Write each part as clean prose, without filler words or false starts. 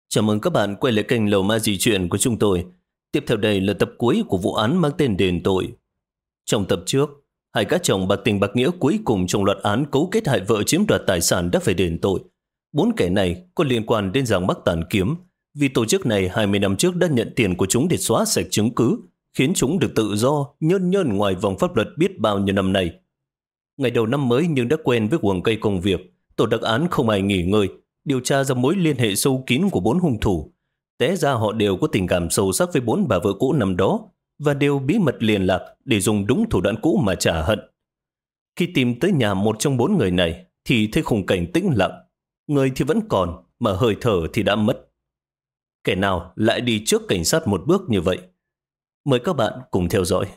Chào mừng các bạn quay lại kênh Lầu Ma Dị Chuyện của chúng tôi. Tiếp theo đây là tập cuối của vụ án mang tên đền tội. Trong tập trước, hai gã chồng bạc tình bạc nghĩa cuối cùng trong loạt án cấu kết hại vợ chiếm đoạt tài sản đã phải đền tội. Bốn kẻ này có liên quan đến giang Bắc Tản Kiếm, vì tổ chức này 20 năm trước đã nhận tiền của chúng để xóa sạch chứng cứ, khiến chúng được tự do nhơn nhơn ngoài vòng pháp luật biết bao nhiêu năm nay. Ngày đầu năm mới nhưng đã quen với guồng cây công việc, tổ đặc án không ai nghỉ ngơi, điều tra ra mối liên hệ sâu kín của bốn hung thủ. Té ra họ đều có tình cảm sâu sắc với bốn bà vợ cũ năm đó và đều bí mật liên lạc để dùng đúng thủ đoạn cũ mà trả hận. Khi tìm tới nhà một trong bốn người này thì thấy khung cảnh tĩnh lặng. Người thì vẫn còn, mà hơi thở thì đã mất. Kẻ nào lại đi trước cảnh sát một bước như vậy? Mời các bạn cùng theo dõi.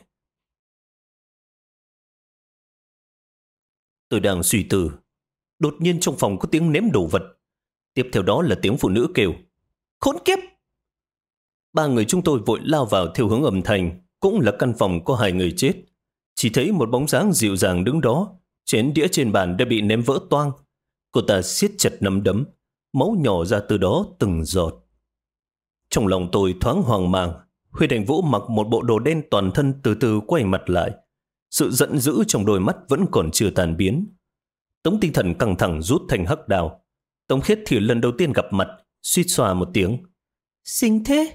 Tôi đang suy tư. Đột nhiên trong phòng có tiếng ném đồ vật. Tiếp theo đó là tiếng phụ nữ kêu: "Khốn kiếp!" Ba người chúng tôi vội lao vào theo hướng âm thanh. Cũng là căn phòng có hai người chết. Chỉ thấy một bóng dáng dịu dàng đứng đó. Chén đĩa trên bàn đã bị ném vỡ toang. Cô ta siết chặt nắm đấm, máu nhỏ ra từ đó từng giọt. Trong lòng tôi thoáng hoang mang. Huy Thành Vũ mặc một bộ đồ đen toàn thân từ từ quay mặt lại. Sự giận dữ trong đôi mắt vẫn còn chưa tan biến. Tống Tinh Thần căng thẳng rút thanh hắc đao. Tống Khiết thì lần đầu tiên gặp mặt, suýt xoa một tiếng: "Xinh thế."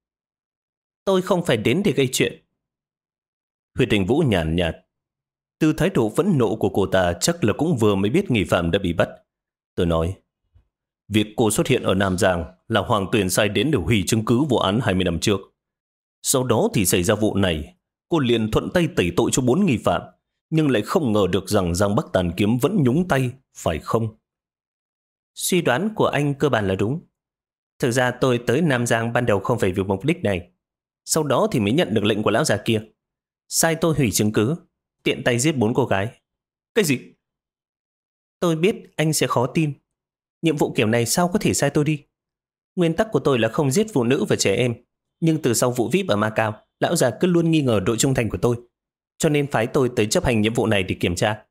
"Tôi không phải đến để gây chuyện." Huy Thành Vũ nhàn nhạt. Từ thái độ phẫn nộ của cô ta chắc là cũng vừa mới biết nghi phạm đã bị bắt. Tôi nói: "Việc cô xuất hiện ở Nam Giang là Hoàng Tuyền sai đến để hủy chứng cứ vụ án 20 năm trước. Sau đó thì xảy ra vụ này, cô liền thuận tay tẩy tội cho bốn nghi phạm, nhưng lại không ngờ được rằng Giang Bắc Tản Kiếm vẫn nhúng tay, phải không?" "Suy đoán của anh cơ bản là đúng. Thực ra tôi tới Nam Giang ban đầu không phải vì mục đích này. Sau đó thì mới nhận được lệnh của lão già kia, sai tôi hủy chứng cứ, tiện tay giết bốn cô gái." "Cái gì?" "Tôi biết anh sẽ khó tin. Nhiệm vụ kiểu này sao có thể sai tôi đi? Nguyên tắc của tôi là không giết phụ nữ và trẻ em. Nhưng từ sau vụ VIP ở Macau, lão già cứ luôn nghi ngờ độ trung thành của tôi, cho nên phái tôi tới chấp hành nhiệm vụ này để kiểm tra."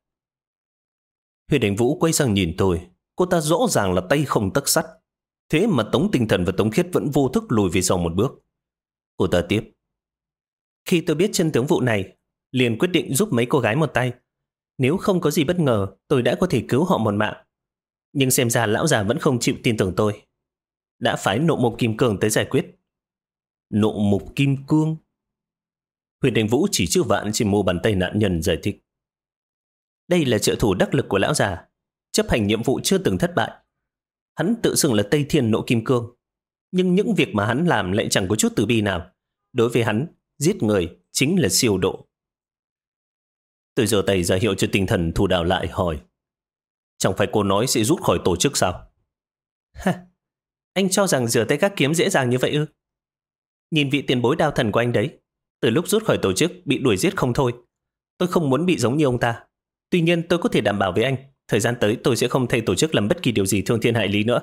Huy Đình Vũ quay sang nhìn tôi. Cô ta rõ ràng là tay không tấc sắt. Thế mà Tống Tinh Thần và Tống Khiết vẫn vô thức lùi về sau một bước. Cô ta tiếp: "Khi tôi biết chân tướng vụ này, liền quyết định giúp mấy cô gái một tay. Nếu không có gì bất ngờ, tôi đã có thể cứu họ một mạng. Nhưng xem ra lão già vẫn không chịu tin tưởng tôi. Đã phái Nộ Mục Kim Cương tới giải quyết." "Nộ Mục Kim Cương?" Huyền Đình Vũ chỉ chữ vạn trên mu bàn tay nạn nhân giải thích: "Đây là trợ thủ đắc lực của lão già, chấp hành nhiệm vụ chưa từng thất bại. Hắn tự xưng là Tây Thiên Nộ Kim Cương, nhưng những việc mà hắn làm lại chẳng có chút từ bi nào. Đối với hắn, giết người chính là siêu độ." Tôi giơ tay ra hiệu cho Tinh Thần thu đào lại, hỏi: "Chẳng phải cô nói sẽ rút khỏi tổ chức sao?" "Ha, anh cho rằng rửa tay gác kiếm dễ dàng như vậy ư? Nhìn vị tiền bối đao thần của anh đấy, từ lúc rút khỏi tổ chức bị đuổi giết không thôi. Tôi không muốn bị giống như ông ta. Tuy nhiên tôi có thể đảm bảo với anh, thời gian tới tôi sẽ không thay tổ chức làm bất kỳ điều gì thương thiên hại lý nữa."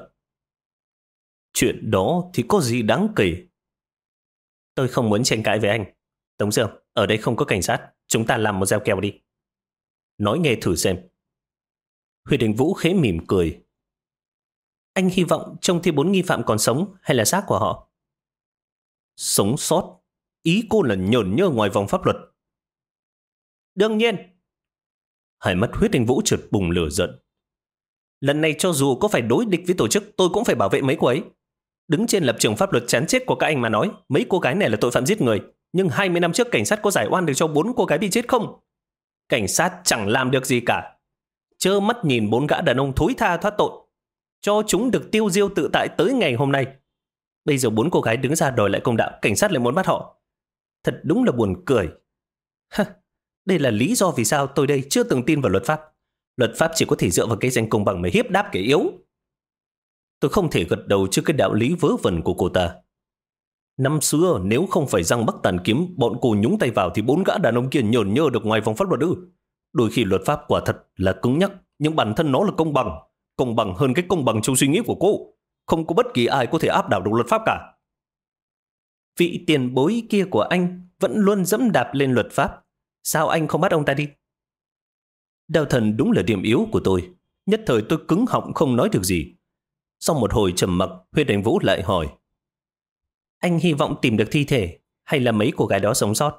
"Chuyện đó thì có gì đáng kể?" "Tôi không muốn tranh cãi với anh. Tống Dương, ở đây không có cảnh sát, chúng ta làm một gieo kèo đi." "Nói nghe thử xem." Huy Đình Vũ khẽ mỉm cười: "Anh hy vọng trông thấy bốn nghi phạm còn sống hay là xác của họ?" "Sống sót? Ý cô là nhởn nhơ ngoài vòng pháp luật?" "Đương nhiên." Hai mắt Huyết Đình Vũ chợt bùng lửa giận. "Lần này cho dù có phải đối địch với tổ chức, tôi cũng phải bảo vệ mấy cô ấy. Đứng trên lập trường pháp luật chán chết của các anh mà nói, mấy cô gái này là tội phạm giết người. Nhưng 20 năm trước cảnh sát có giải oan được cho bốn cô gái bị chết không? Cảnh sát chẳng làm được gì cả. Trơ mắt nhìn bốn gã đàn ông thối tha thoát tội, cho chúng được tiêu diêu tự tại tới ngày hôm nay. Bây giờ bốn cô gái đứng ra đòi lại công đạo, cảnh sát lại muốn bắt họ. Thật đúng là buồn cười. Đây là lý do vì sao tôi đây chưa từng tin vào luật pháp. Luật pháp chỉ có thể dựa vào cái danh công bằng mà hiếp đáp kẻ yếu." Tôi không thể gật đầu trước cái đạo lý vớ vẩn của cô ta. Năm xưa nếu không phải Giang Bắc Tản Kiếm bọn cô nhúng tay vào thì bốn gã đàn ông kia nhởn nhơ được ngoài vòng pháp luật ư? Đôi khi luật pháp quả thật là cứng nhắc, nhưng bản thân nó là công bằng hơn cái công bằng trong suy nghĩ của cô. Không có bất kỳ ai có thể áp đảo được luật pháp cả." "Vị tiền bối kia của anh vẫn luôn dẫm đạp lên luật pháp. Sao anh không bắt ông ta đi?" Đao thần đúng là điểm yếu của tôi. Nhất thời tôi cứng họng không nói được gì. Sau một hồi trầm mặc, Huyết Anh Vũ lại hỏi. Anh hy vọng tìm được thi thể hay là mấy cô gái đó sống sót?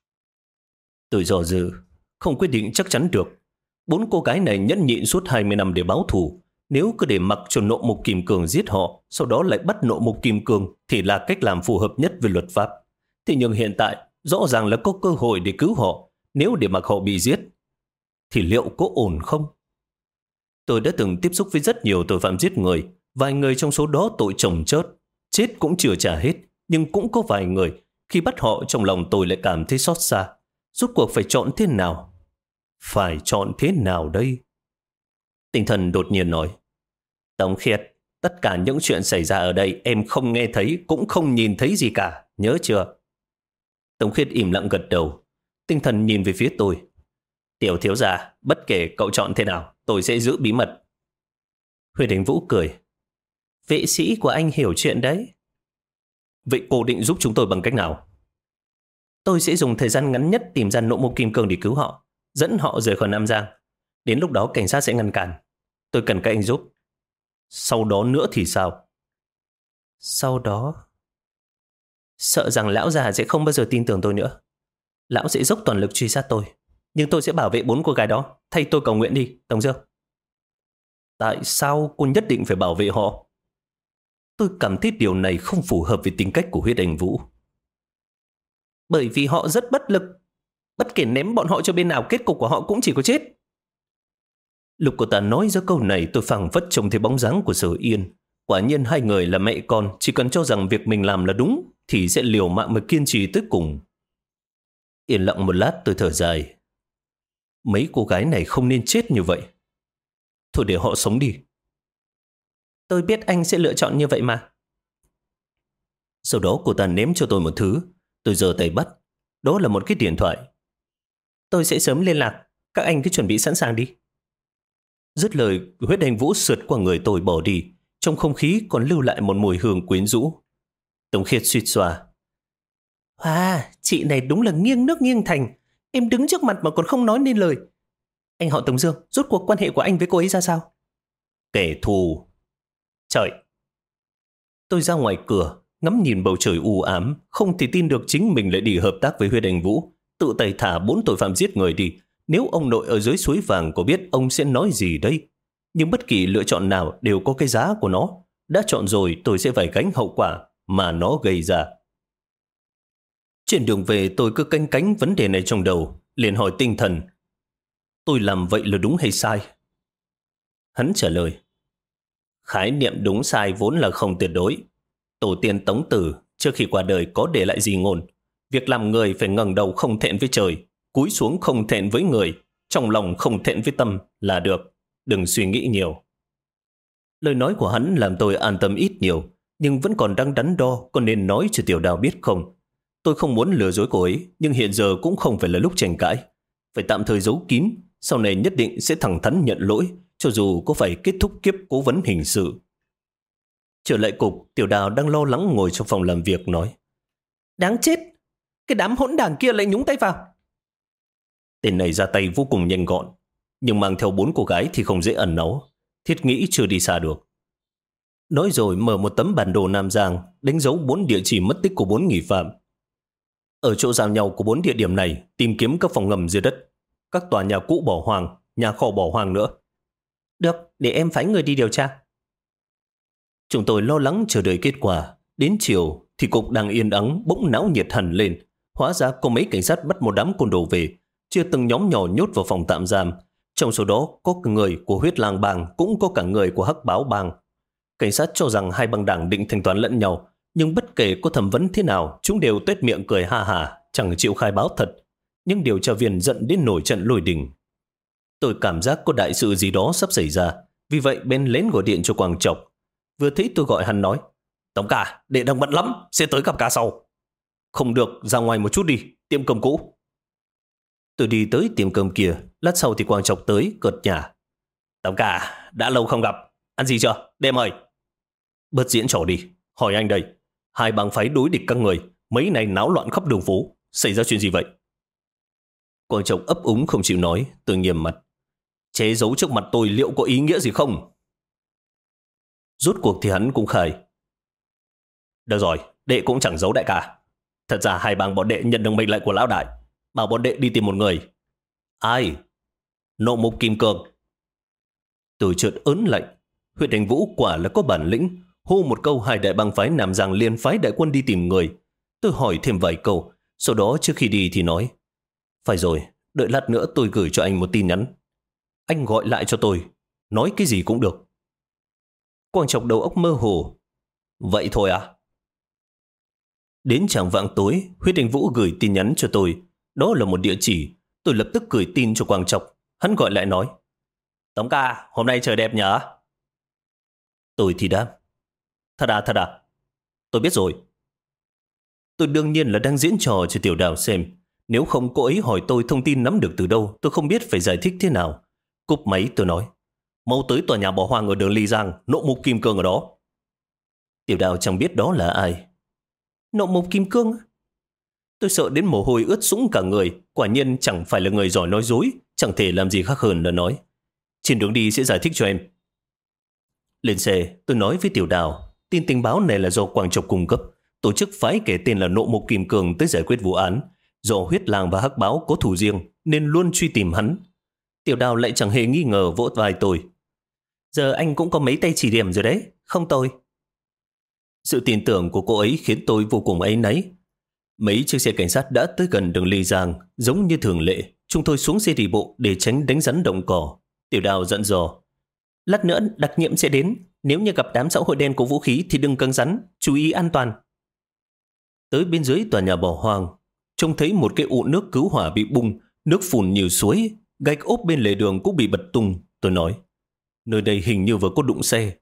Tôi dò dự, không quyết định chắc chắn được. 4 cô gái này nhẫn nhịn suốt 20 năm để báo thù. Nếu cứ để mặc cho Nộ Mục Kim Cương giết họ, sau đó lại bắt Nộ Mục Kim Cương thì là cách làm phù hợp nhất với luật pháp. Thế nhưng hiện tại, rõ ràng là có cơ hội để cứu họ. Nếu để mặc họ bị giết, thì liệu có ổn không? Tôi đã từng tiếp xúc với rất nhiều tội phạm giết người. Vài người trong số đó tội chồng chết, chết cũng chưa trả hết. Nhưng cũng có vài người, khi bắt họ trong lòng tôi lại cảm thấy xót xa. Rốt cuộc phải chọn thế nào? Phải chọn thế nào đây? Tinh thần đột nhiên nói. Tống Khiết, tất cả những chuyện xảy ra ở đây em không nghe thấy cũng không nhìn thấy gì cả, nhớ chưa? Tống Khiết im lặng gật đầu. Tinh thần nhìn về phía tôi. Tiểu thiếu gia, bất kể cậu chọn thế nào, tôi sẽ giữ bí mật. Huyết Anh Vũ cười. Vệ sĩ của anh hiểu chuyện đấy. Vậy cô định giúp chúng tôi bằng cách nào? Tôi sẽ dùng thời gian ngắn nhất tìm ra Nộ Mục Kim Cương để cứu họ, dẫn họ rời khỏi Nam Giang. Đến lúc đó cảnh sát sẽ ngăn cản. Tôi cần các anh giúp. Sau đó nữa thì sao? Sau đó... Sợ rằng lão già sẽ không bao giờ tin tưởng tôi nữa. Lão sẽ dốc toàn lực truy sát tôi. Nhưng tôi sẽ bảo vệ 4 cô gái đó. Thay tôi cầu nguyện đi, Tổng Dương. Tại sao cô nhất định phải bảo vệ họ? Tôi cảm thấy điều này không phù hợp với tính cách của Huyết Anh Vũ. Bởi vì họ rất bất lực. Bất kể ném bọn họ cho bên nào, kết cục của họ cũng chỉ có chết. Lúc cô ta nói ra câu này, tôi phảng phất trông thấy bóng dáng của Sở Yên. Quả nhiên hai người là mẹ con, chỉ cần cho rằng việc mình làm là đúng thì sẽ liều mạng mà kiên trì tới cùng. Yên lặng một lát, tôi thở dài. Mấy cô gái này không nên chết như vậy. Thôi để họ sống đi. Tôi biết anh sẽ lựa chọn như vậy mà. Sau đó cô ta ném cho tôi một thứ. Tôi giơ tay bắt. Đó là một cái điện thoại. Tôi sẽ sớm liên lạc. Các anh cứ chuẩn bị sẵn sàng đi. Dứt lời, Huyết Anh Vũ sượt qua người tôi bỏ đi. Trong không khí còn lưu lại một mùi hương quyến rũ. Tống Khiết suýt xoa. Chị này đúng là nghiêng nước nghiêng thành. Em đứng trước mặt mà còn không nói nên lời. Anh họ Tống Dương, rốt cuộc quan hệ của anh với cô ấy ra sao? Kẻ thù. Trời. Tôi ra ngoài cửa, ngắm nhìn bầu trời u ám, không thể tin được chính mình lại đi hợp tác với Huyết Anh Vũ, tự tay thả 4 tội phạm giết người đi. Nếu ông nội ở dưới suối vàng có biết, ông sẽ nói gì đây? Nhưng bất kỳ lựa chọn nào đều có cái giá của nó. Đã chọn rồi, tôi sẽ phải gánh hậu quả mà nó gây ra. Trên đường về, tôi cứ canh cánh vấn đề này trong đầu, liền hỏi tinh thần. Tôi làm vậy là đúng hay sai? Hắn trả lời. Khái niệm đúng sai vốn là không tuyệt đối. Tổ tiên Tống Tử trước khi qua đời có để lại di ngôn. Việc làm người phải ngẩng đầu không thẹn với trời, cúi xuống không thẹn với người, trong lòng không thẹn với tâm là được. Đừng suy nghĩ nhiều. Lời nói của hắn làm tôi an tâm ít nhiều, nhưng vẫn còn đang đắn đo có nên nói cho Tiểu Đào biết không. Tôi không muốn lừa dối cô ấy, nhưng hiện giờ cũng không phải là lúc tranh cãi. Phải tạm thời giấu kín, sau này nhất định sẽ thẳng thắn nhận lỗi, cho dù có phải kết thúc kiếp cố vấn hình sự. Trở lại cục, Tiểu Đào đang lo lắng ngồi trong phòng làm việc nói. Đáng chết, cái đám hỗn đảng kia lại nhúng tay vào. Tên này ra tay vô cùng nhanh gọn, nhưng mang theo 4 cô gái thì không dễ ẩn náu. Thiết nghĩ chưa đi xa được. Nói rồi mở một tấm bản đồ Nam Giang, đánh dấu 4 địa chỉ mất tích của 4 nghi phạm. Ở chỗ giao nhau của 4 địa điểm này, tìm kiếm các phòng ngầm dưới đất, các tòa nhà cũ bỏ hoang, nhà kho bỏ hoang nữa. Được, để em phái người đi điều tra. Chúng tôi lo lắng chờ đợi kết quả. Đến chiều thì cục đang yên ắng bỗng náo nhiệt hẳn lên. Hóa ra có mấy cảnh sát bắt một đám côn đồ về, chia từng nhóm nhỏ nhốt vào phòng tạm giam. Trong số đó có cả người của Huyết Lang Bang, cũng có cả người của Hắc Báo Bang. Cảnh sát cho rằng hai băng đảng định thanh toán lẫn nhau, nhưng bất kể có thẩm vấn thế nào, chúng đều tuét miệng cười ha hả, chẳng chịu khai báo thật. Nhưng điều tra viên giận đến nổi trận lôi đình. Tôi cảm giác có đại sự gì đó sắp xảy ra, vì vậy bên lén gọi điện cho Quang Trọc. Vừa thấy tôi gọi hắn nói, Tổng ca, đệ đang bận lắm, sẽ tới gặp ca sau. Không được, ra ngoài một chút đi, tiệm cơm cũ. Tôi đi tới tiệm cơm kia, lát sau thì Quang Trọc tới, cợt nhả. Tổng ca, đã lâu không gặp, ăn gì chưa, để mời. Bớt diễn trò đi, hỏi anh đây, hai bang phái đối địch các người, mấy này náo loạn khắp đường phố, xảy ra chuyện gì vậy? Quang Trọc ấp úng không chịu nói, tôi nghiêm mặt. Chế giấu trước mặt tôi liệu có ý nghĩa gì không? Rốt cuộc thì hắn cũng khai. Được rồi, đệ cũng chẳng giấu đại ca. Thật ra hai bang bọn đệ nhận được mệnh lệnh của lão đại, bảo bọn đệ đi tìm một người. Ai? Nộ Mục Kim Cương. Tôi chợt ớn lạnh. Huyện Đình Vũ quả là có bản lĩnh. Hô một câu, hai đại bang phái Nam Giang liền phái đại quân đi tìm người. Tôi hỏi thêm vài câu, sau đó trước khi đi thì nói: phải rồi, đợi lát nữa tôi gửi cho anh một tin nhắn. Anh gọi lại cho tôi, nói cái gì cũng được. Quang Trọng đầu óc mơ hồ. Vậy thôi à? Đến chạng vạng tối, Huyết Đình Vũ gửi tin nhắn cho tôi. Đó là một địa chỉ. Tôi lập tức gửi tin cho Quang Trọng. Hắn gọi lại nói: Tống ca, hôm nay trời đẹp nhở? Tôi thì đáp: Thật à? Tôi biết rồi. Tôi đương nhiên là đang diễn trò cho Tiểu Đào xem. Nếu không cô ấy hỏi tôi thông tin nắm được từ đâu, tôi không biết phải giải thích thế nào. Cúp máy tôi nói: mau tới tòa nhà bỏ hoang ở đường Ly Giang, Nộ Mục Kim Cương ở đó. Tiểu Đào chẳng biết đó là ai. Nộ Mục Kim Cương? Tôi sợ đến mồ hôi ướt sũng cả người. Quả nhiên chẳng phải là người giỏi nói dối, chẳng thể làm gì khác hơn là nói: trên đường đi sẽ giải thích cho em. Lên xe, tôi nói với Tiểu Đào, tin tình báo này là do Quang Trọng cung cấp. Tổ chức phái kẻ tên là Nộ Mục Kim Cương tới giải quyết vụ án. Do Huyết Lang và Hắc Báo có thù riêng nên luôn truy tìm hắn. Tiểu Đào lại chẳng hề nghi ngờ, vỗ vai tôi: giờ anh cũng có mấy tay chỉ điểm rồi đấy, không tôi. Sự tin tưởng của cô ấy khiến tôi vô cùng áy náy. Mấy chiếc xe cảnh sát đã tới gần đường Ly Giang. Giống như thường lệ, chúng tôi xuống xe đi bộ để tránh đánh rắn động cỏ. Tiểu Đào dặn dò: lát nữa đặc nhiệm sẽ đến, nếu như gặp đám xã hội đen có vũ khí thì đừng cứng rắn, chú ý an toàn. Tới bên dưới tòa nhà bỏ hoang, trông thấy một cái ụ nước cứu hỏa bị bung, nước phùn nhiều suối, gạch ốp bên lề đường cũng bị bật tung. Tôi nói: nơi đây hình như vừa có đụng xe.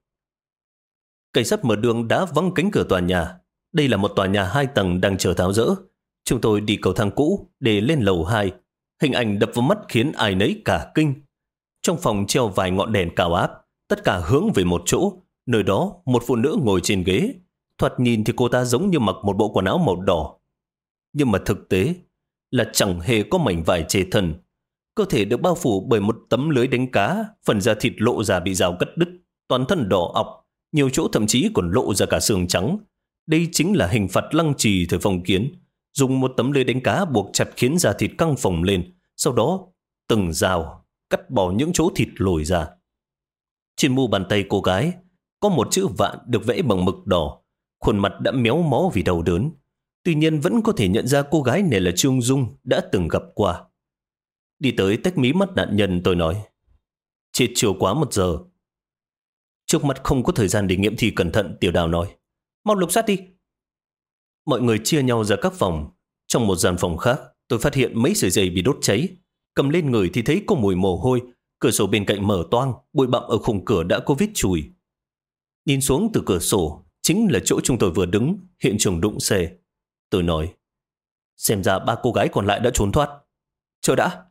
Cảnh sát mở đường đã văng cánh cửa tòa nhà. Đây là một tòa nhà 2 tầng đang chờ tháo dỡ. Chúng tôi đi cầu thang cũ để lên lầu 2. Hình ảnh đập vào mắt khiến ai nấy cả kinh. Trong phòng treo vài ngọn đèn cao áp, tất cả hướng về một chỗ. Nơi đó một phụ nữ ngồi trên ghế. Thoạt nhìn thì cô ta giống như mặc một bộ quần áo màu đỏ. Nhưng mà thực tế là chẳng hề có mảnh vải che thân. Cơ thể được bao phủ bởi một tấm lưới đánh cá, phần da thịt lộ ra bị rào cắt đứt, toàn thân đỏ ọc, nhiều chỗ thậm chí còn lộ ra cả xương trắng. Đây chính là hình phạt lăng trì thời phong kiến, dùng một tấm lưới đánh cá buộc chặt khiến da thịt căng phồng lên, sau đó từng dao cắt bỏ những chỗ thịt lồi ra. Trên mu bàn tay cô gái có một chữ vạn được vẽ bằng mực đỏ, khuôn mặt đã méo mó vì đau đớn. Tuy nhiên vẫn có thể nhận ra cô gái này là Trương Dung đã từng gặp qua. Đi tới tách mí mắt nạn nhân, tôi nói: chết chiều quá 1 giờ. Trước mắt không có thời gian để nghiệm thi cẩn thận. Tiểu Đào nói: mau lục soát đi. Mọi người chia nhau ra các phòng. Trong một gian phòng khác, tôi phát hiện mấy sợi dây bị đốt cháy. Cầm lên người thì thấy có mùi mồ hôi. Cửa sổ bên cạnh mở toang, bụi bặm ở khung cửa đã có vết chùi. Nhìn xuống từ cửa sổ, chính là chỗ chúng tôi vừa đứng, hiện trường đụng xe. Tôi nói: xem ra 3 cô gái còn lại đã trốn thoát. Chờ đã.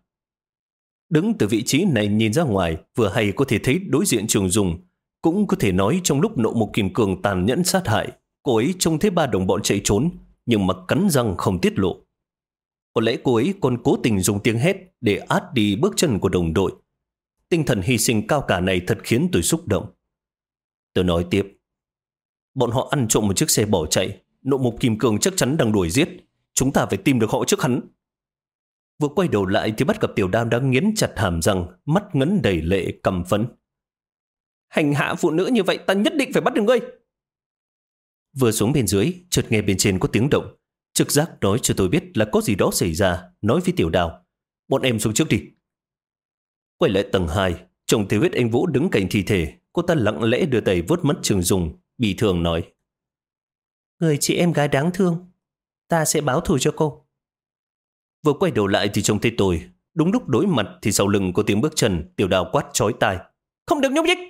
Đứng từ vị trí này nhìn ra ngoài, vừa hay có thể thấy đối diện Trường Dung. Cũng có thể nói trong lúc Nộ Mục Kim Cương tàn nhẫn sát hại, cô ấy trông thấy 3 đồng bọn chạy trốn, nhưng mà cắn răng không tiết lộ. Có lẽ cô ấy còn cố tình dùng tiếng hét để át đi bước chân của đồng đội. Tinh thần hy sinh cao cả này thật khiến tôi xúc động. Tôi nói tiếp: bọn họ ăn trộm một chiếc xe bỏ chạy. Nộ Mục Kim Cương chắc chắn đang đuổi giết. Chúng ta phải tìm được họ trước hắn. Vừa quay đầu lại thì bắt gặp Tiểu Đao đang nghiến chặt hàm răng, mắt ngấn đầy lệ, căm phẫn. Hành hạ phụ nữ như vậy, ta nhất định phải bắt được ngươi. Vừa xuống bên dưới, chợt nghe bên trên có tiếng động. Trực giác nói cho tôi biết là có gì đó xảy ra. Nói với Tiểu Đao: bọn em xuống trước đi. Quay lại tầng 2, trông thấy Huyết Anh Vũ đứng cạnh thi thể. Cô ta lặng lẽ đưa tay vuốt mắt Trường Dung, bị thương nói: người chị em gái đáng thương, ta sẽ báo thù cho cô. Vừa quay đầu lại thì trông thấy tôi. Đúng lúc đối mặt thì sau lưng có tiếng bước chân. Tiểu Đao quát chói tai: không được nhúc nhích.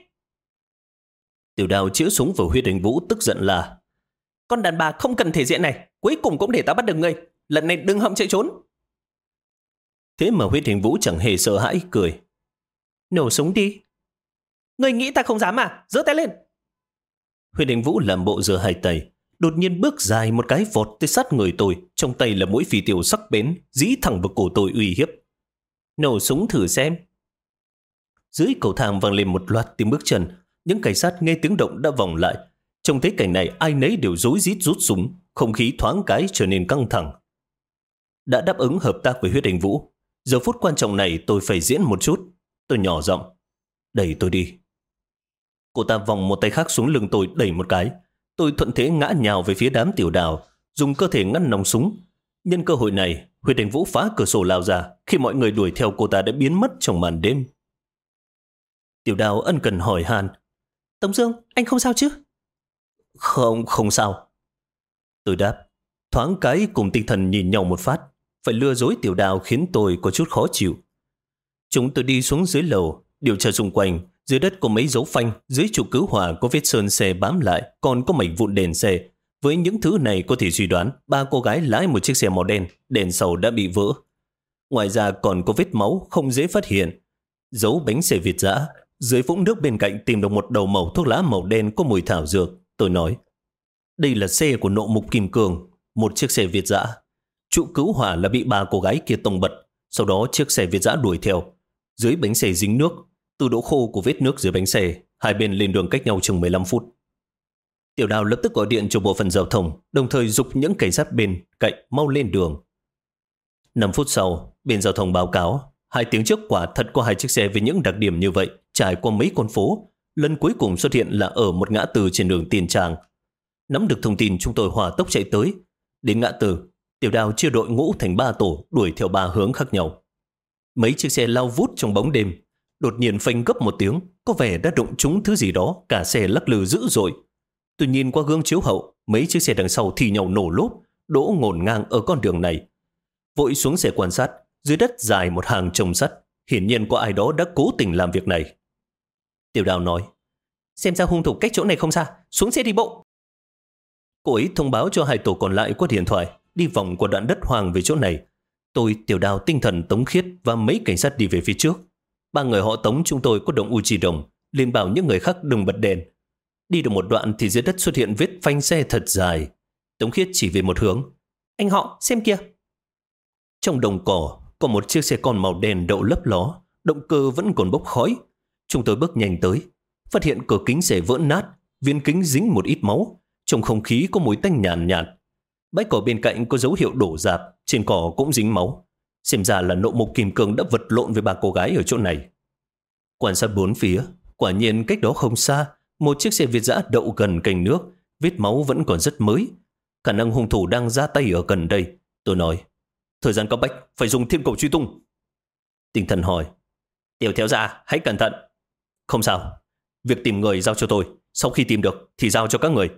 Tiểu Đao chĩa súng vào Huyết Anh Vũ, tức giận là: con đàn bà không cần thể diện này, cuối cùng cũng để ta bắt được ngươi. Lần này đừng hòng chạy trốn. Thế mà Huyết Anh Vũ chẳng hề sợ hãi, cười: nổ súng đi. Ngươi nghĩ ta không dám à? Giơ tay lên. Huyết Anh Vũ làm bộ giơ 2 tay, đột nhiên bước dài một cái vọt tới sát người tôi. Trong tay là mũi phi tiêu sắc bén, dí thẳng vào cổ tôi uy hiếp: nổ súng thử xem. Dưới cầu thang vang lên một loạt tiếng bước chân. Những cảnh sát nghe tiếng động đã vòng lại. Trông thấy cảnh này ai nấy đều rối rít rút súng, không khí thoáng cái trở nên căng thẳng. Đã đáp ứng hợp tác với Huyết Anh Vũ, giờ phút quan trọng này tôi phải diễn một chút. Tôi nhỏ giọng, đẩy tôi đi. Cô ta vòng một tay khác xuống lưng tôi đẩy một cái. Tôi thuận thế ngã nhào về phía đám Tiểu Đào, dùng cơ thể ngăn nòng súng. Nhân cơ hội này, Huyết Anh Vũ phá cửa sổ lao ra khi mọi người đuổi theo cô ta đã biến mất trong màn đêm. Tiểu Đào ân cần hỏi han, Tống Dương, anh không sao chứ? Không sao. Tôi đáp, thoáng cái cùng tinh thần nhìn nhau một phát. Phải lừa dối Tiểu Đào khiến tôi có chút khó chịu. Chúng tôi đi xuống dưới lầu, điều tra xung quanh. Dưới đất có mấy dấu phanh, dưới trụ cứu hỏa có vết sơn xe bám lại, còn có mảnh vụn đèn xe. Với những thứ này có thể suy đoán 3 cô gái lái một chiếc xe màu đen, đèn sau đã bị vỡ. Ngoài ra còn có vết máu không dễ phát hiện. Dấu bánh xe Việt dã. Dưới vũng nước bên cạnh tìm được một đầu mẩu thuốc lá màu đen có mùi thảo dược. Tôi nói, đây là xe của Nộ Mục Kim Cương, một chiếc xe Việt dã. Trụ cứu hỏa là bị 3 cô gái kia tông bật. Sau đó chiếc xe Việt dã đuổi theo. Dưới bánh xe dính nước. Từ độ khô của vết nước dưới bánh xe, hai bên lên đường cách nhau chừng 15 phút. Tiểu Đào lập tức gọi điện cho bộ phận giao thông, đồng thời giục những cảnh sát bên cạnh mau lên đường. 5 phút sau, bên giao thông báo cáo, 2 tiếng trước quả thật có 2 chiếc xe với những đặc điểm như vậy trải qua mấy con phố. Lần cuối cùng xuất hiện là ở một ngã tư trên đường Tiền Trang. Nắm được thông tin, chúng tôi hỏa tốc chạy tới. Đến ngã tư, Tiểu Đào chia đội ngũ thành 3 tổ đuổi theo 3 hướng khác nhau. Mấy chiếc xe lao vút trong bóng đêm. Đột nhiên phanh gấp một tiếng, có vẻ đã đụng trúng thứ gì đó, cả xe lắc lư dữ dội. Tôi nhìn qua gương chiếu hậu, mấy chiếc xe đằng sau thì nhau nổ lốp, đỗ ngổn ngang ở con đường này. Vội xuống xe quan sát, dưới đất dài một hàng chồng sắt, hiển nhiên có ai đó đã cố tình làm việc này. Tiểu Đào nói, xem ra hung thủ cách chỗ này không xa, xuống xe đi bộ. Cô ấy thông báo cho 2 tổ còn lại qua điện thoại, đi vòng qua đoạn đất hoang về chỗ này. Tôi, Tiểu Đào, Tinh Thần, Tống Khiết và mấy cảnh sát đi về phía trước. 3 người họ Tống chúng tôi có động U Chi Đồng, liền bảo những người khác đừng bật đèn. Đi được một đoạn thì dưới đất xuất hiện vết phanh xe thật dài. Tống Khiết chỉ về một hướng, anh họ xem kìa. Trong đồng cỏ có một chiếc xe con màu đen đậu lấp ló, động cơ vẫn còn bốc khói. Chúng tôi bước nhanh tới, phát hiện cửa kính xe vỡ nát, viên kính dính một ít máu, trong không khí có mùi tanh nhàn nhạt. Bãi cỏ bên cạnh có dấu hiệu đổ rạp, trên cỏ cũng dính máu. Xem ra là Nộ Mục Kim Cương đã vật lộn với 3 cô gái ở chỗ này. Quan sát bốn phía, quả nhiên cách đó không xa, một chiếc xe Việt dã đậu gần cành nước, vết máu vẫn còn rất mới. Khả năng hung thủ đang ra tay ở gần đây. Tôi nói, thời gian cấp bách, phải dùng thiên cầu truy tung. Tinh Thần hỏi, Tiểu thiếu gia, hãy cẩn thận. Không sao, việc tìm người giao cho tôi, sau khi tìm được thì giao cho các người.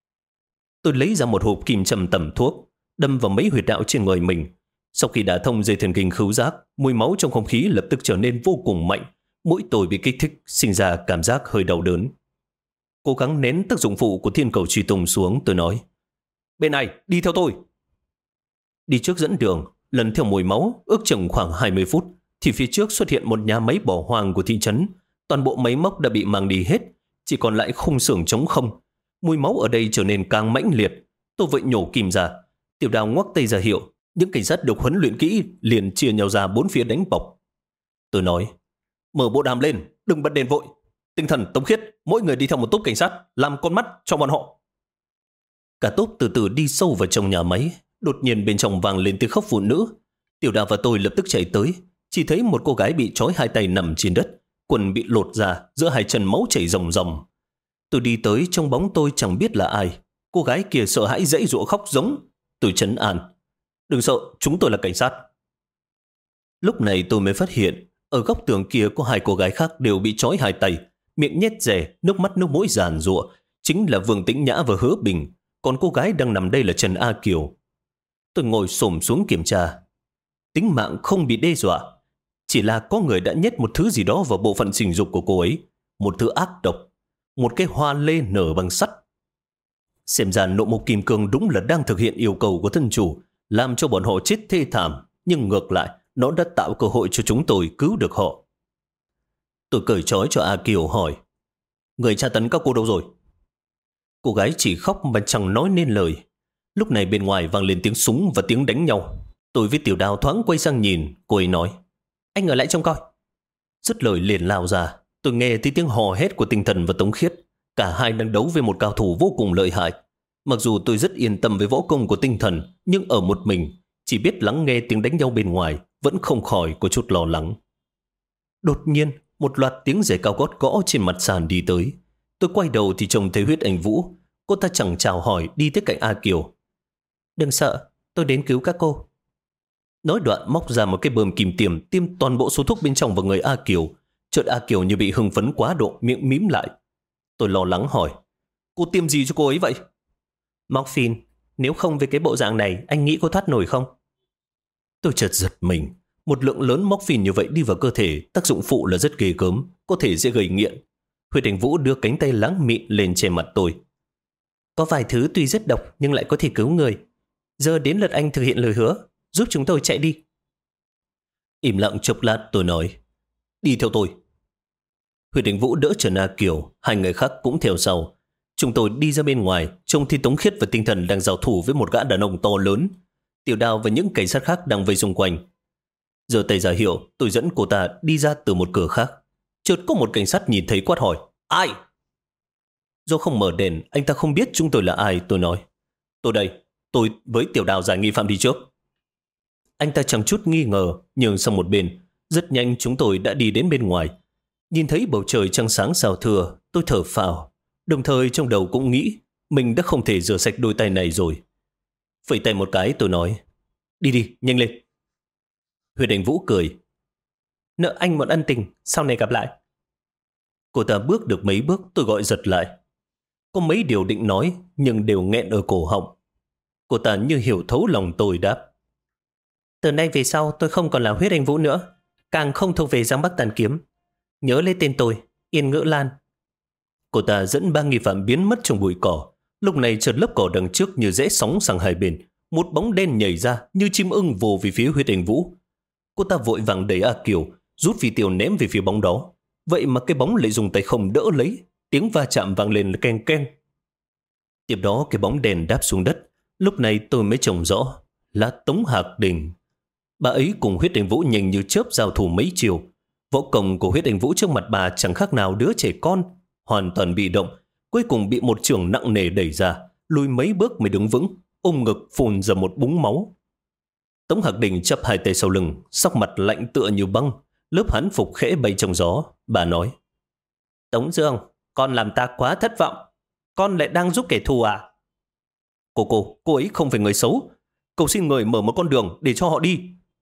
Tôi lấy ra một hộp kim châm tẩm thuốc, đâm vào mấy huyệt đạo trên người mình. Sau khi đã thông dây thần kinh khứu giác, mùi máu trong không khí lập tức trở nên vô cùng mạnh. Mũi tôi bị kích thích, sinh ra cảm giác hơi đau đớn. Cố gắng nén tác dụng phụ của thiên cầu truy tung xuống, tôi nói, bên này, đi theo tôi. Đi trước dẫn đường, lần theo mùi máu, ước chừng khoảng 20 phút, thì phía trước xuất hiện một nhà máy bỏ hoang của thị trấn. Toàn bộ máy móc đã bị mang đi hết, chỉ còn lại khung xưởng trống không. Mùi máu ở đây trở nên càng mãnh liệt. Tôi vội nhổ kìm ra. Tiểu Đào ngoắc tay ra hiệu. Những cảnh sát được huấn luyện kỹ liền chia nhau ra 4 phía đánh bọc. Tôi nói, mở bộ đàm lên, đừng bật đèn vội. Tinh Thần, Tống Khiết, mỗi người đi theo một tốp cảnh sát, làm con mắt cho bọn họ. Cả tốp từ từ đi sâu vào trong nhà máy. Đột nhiên bên trong vang lên tiếng khóc phụ nữ. Tiểu Đào và tôi lập tức chạy tới. Chỉ thấy một cô gái bị trói 2 tay nằm trên đất, quần bị lột ra, giữa 2 chân máu chảy ròng ròng. Tôi đi tới, trong bóng tôi chẳng biết là ai. Cô gái kia sợ hãi giãy giụa khóc giống. Tôi trấn an, đừng sợ, chúng tôi là cảnh sát. Lúc này tôi mới phát hiện, ở góc tường kia có 2 cô gái khác đều bị trói 2 tay, miệng nhét rẻ, nước mắt nước mũi giàn giụa, chính là Vương Tĩnh Nhã và Hứa Bình. Còn cô gái đang nằm đây là Trần A Kiều. Tôi ngồi xổm xuống kiểm tra. Tính mạng không bị đe dọa, chỉ là có người đã nhét một thứ gì đó vào bộ phận sinh dục của cô ấy, một thứ ác độc, một cái hoa lê nở bằng sắt. Xem ra Nộ Mục Kim Cương đúng là đang thực hiện yêu cầu của thân chủ, làm cho bọn họ chết thê thảm, nhưng ngược lại, nó đã tạo cơ hội cho chúng tôi cứu được họ. Tôi cởi trói cho A Kiều hỏi, người tra tấn các cô đâu rồi? Cô gái chỉ khóc mà chẳng nói nên lời. Lúc này bên ngoài vang lên tiếng súng và tiếng đánh nhau. Tôi với Tiểu Đào thoáng quay sang nhìn, cô ấy nói, anh ở lại trông coi. Dứt lời liền lao ra. Tôi nghe thấy tiếng hò hét của Tinh Thần và Tống Khiết. Cả hai đang đấu với một cao thủ vô cùng lợi hại. Mặc dù tôi rất yên tâm với võ công của Tinh Thần, nhưng ở một mình, chỉ biết lắng nghe tiếng đánh nhau bên ngoài, vẫn không khỏi có chút lo lắng. Đột nhiên, một loạt tiếng giày cao gót gõ trên mặt sàn đi tới. Tôi quay đầu thì trông thấy Huyết Anh Vũ. Cô ta chẳng chào hỏi đi tới cạnh A Kiều. Đừng sợ, tôi đến cứu các cô. Nói đoạn móc ra một cái bơm kim tiêm toàn bộ số thuốc bên trong vào người A Kiều. Chợt A Kiều như bị hưng phấn quá độ, miệng mím lại. Tôi lo lắng hỏi, cô tiêm gì cho cô ấy vậy? Morphine, nếu không về cái bộ dạng này, anh nghĩ cô thoát nổi không? Tôi chợt giật mình. Một lượng lớn morphine như vậy đi vào cơ thể, tác dụng phụ là rất ghê gớm, có thể sẽ gây nghiện. Huyết Anh Vũ đưa cánh tay láng mịn lên che mặt tôi. Có vài thứ tuy rất độc nhưng lại có thể cứu người. Giờ đến lượt anh thực hiện lời hứa, giúp chúng tôi chạy đi. Im lặng chốc lát tôi nói, đi theo tôi. Huyết Anh Vũ đỡ Trần A Kiều, hai người khác cũng theo sau. Chúng tôi đi ra bên ngoài, trông thấy Tống Khiết và Tinh Thần đang giao thủ với một gã đàn ông to lớn. Tiểu Đào và những cảnh sát khác đang vây xung quanh. Giơ tay ra hiệu, tôi dẫn cô ta đi ra từ một cửa khác. Chợt có một cảnh sát nhìn thấy quát hỏi, ai? Do không mở đèn, anh ta không biết chúng tôi là ai. Tôi nói, tôi đây, tôi với Tiểu Đào giải nghi phạm đi trước. Anh ta chẳng chút nghi ngờ, nhường sang một bên. Rất nhanh chúng tôi đã đi đến bên ngoài. Nhìn thấy bầu trời trăng sáng sao thưa, tôi thở phào. Đồng thời trong đầu cũng nghĩ, mình đã không thể rửa sạch đôi tay này rồi. Phẩy tay một cái tôi nói, đi đi, nhanh lên. Huyết Anh Vũ cười, nợ anh một ân tình, sau này gặp lại. Cô ta bước được mấy bước, tôi gọi giật lại. Có mấy điều định nói, nhưng đều nghẹn ở cổ họng. Cô ta như hiểu thấu lòng tôi đáp, từ nay về sau tôi không còn là Huyết Anh Vũ nữa, càng không thuộc về Giang Bắc Tàn Kiếm. Nhớ lấy tên tôi, Yên Ngữ Lan. Cô ta dẫn ba nghi phạm biến mất trong bụi cỏ. Lúc này chợt lớp cỏ đằng trước như rẽ sóng sang hai bên. Một bóng đen nhảy ra như chim ưng vồ về phía Huyết Anh Vũ. Cô ta vội vàng đẩy A Kiều, rút phi tiêu ném về phía bóng đó. Vậy mà cái bóng lại dùng tay không đỡ lấy. Tiếng va chạm vang lên keng keng. Tiếp đó cái bóng đèn đáp xuống đất. Lúc này tôi mới trông rõ là Tống Hạc Đình. Bà ấy cùng Huyết Anh Vũ nhanh như chớp giao thủ mấy chiều. Võ công của Huyết Anh Vũ trước mặt bà chẳng khác nào đứa trẻ con, hoàn toàn bị động. Cuối cùng bị một chưởng nặng nề đẩy ra, lùi mấy bước mới đứng vững, ôm ngực phun ra một búng máu. Tống Hạc Đình chắp hai tay sau lưng, sắc mặt lạnh tựa như băng, lớp hán phục khẽ bay trong gió. Bà nói, Tống Dương, con làm ta quá thất vọng. Con lại đang giúp kẻ thù à? Cô ấy không phải người xấu. Cầu xin người mở một con đường để cho họ đi.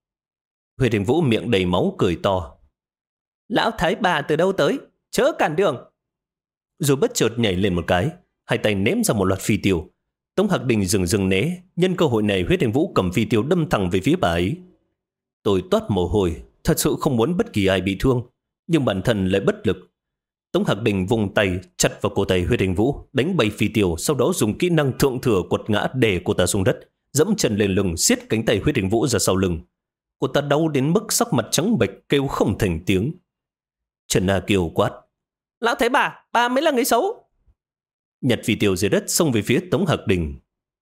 Huyết Anh Vũ miệng đầy máu cười to, lão thái bà từ đâu tới, chớ cản đường. Rồi bất chợt nhảy lên một cái, hai tay ném ra một loạt phi tiêu. Tống Hạc Đình dừng né, nhân cơ hội này Huyết Anh Vũ cầm phi tiêu đâm thẳng về phía bà ấy. Tôi toát mồ hôi, thật sự không muốn bất kỳ ai bị thương, nhưng bản thân lại bất lực. Tống Hạc Đình vùng tay chặt vào cổ tay Huyết Anh Vũ, đánh bay phi tiêu, sau đó dùng kỹ năng thượng thừa quật ngã đè cô ta xuống đất, dẫm chân lên lưng, siết cánh tay Huyết Anh Vũ ra sau lưng. Cô ta đau đến mức sắc mặt trắng bệch, kêu không thành tiếng. Trần A Kiều quát, lão thái bà mới là người xấu. Nhặt phi tiêu dưới đất xông về phía Tống Hạc Đình.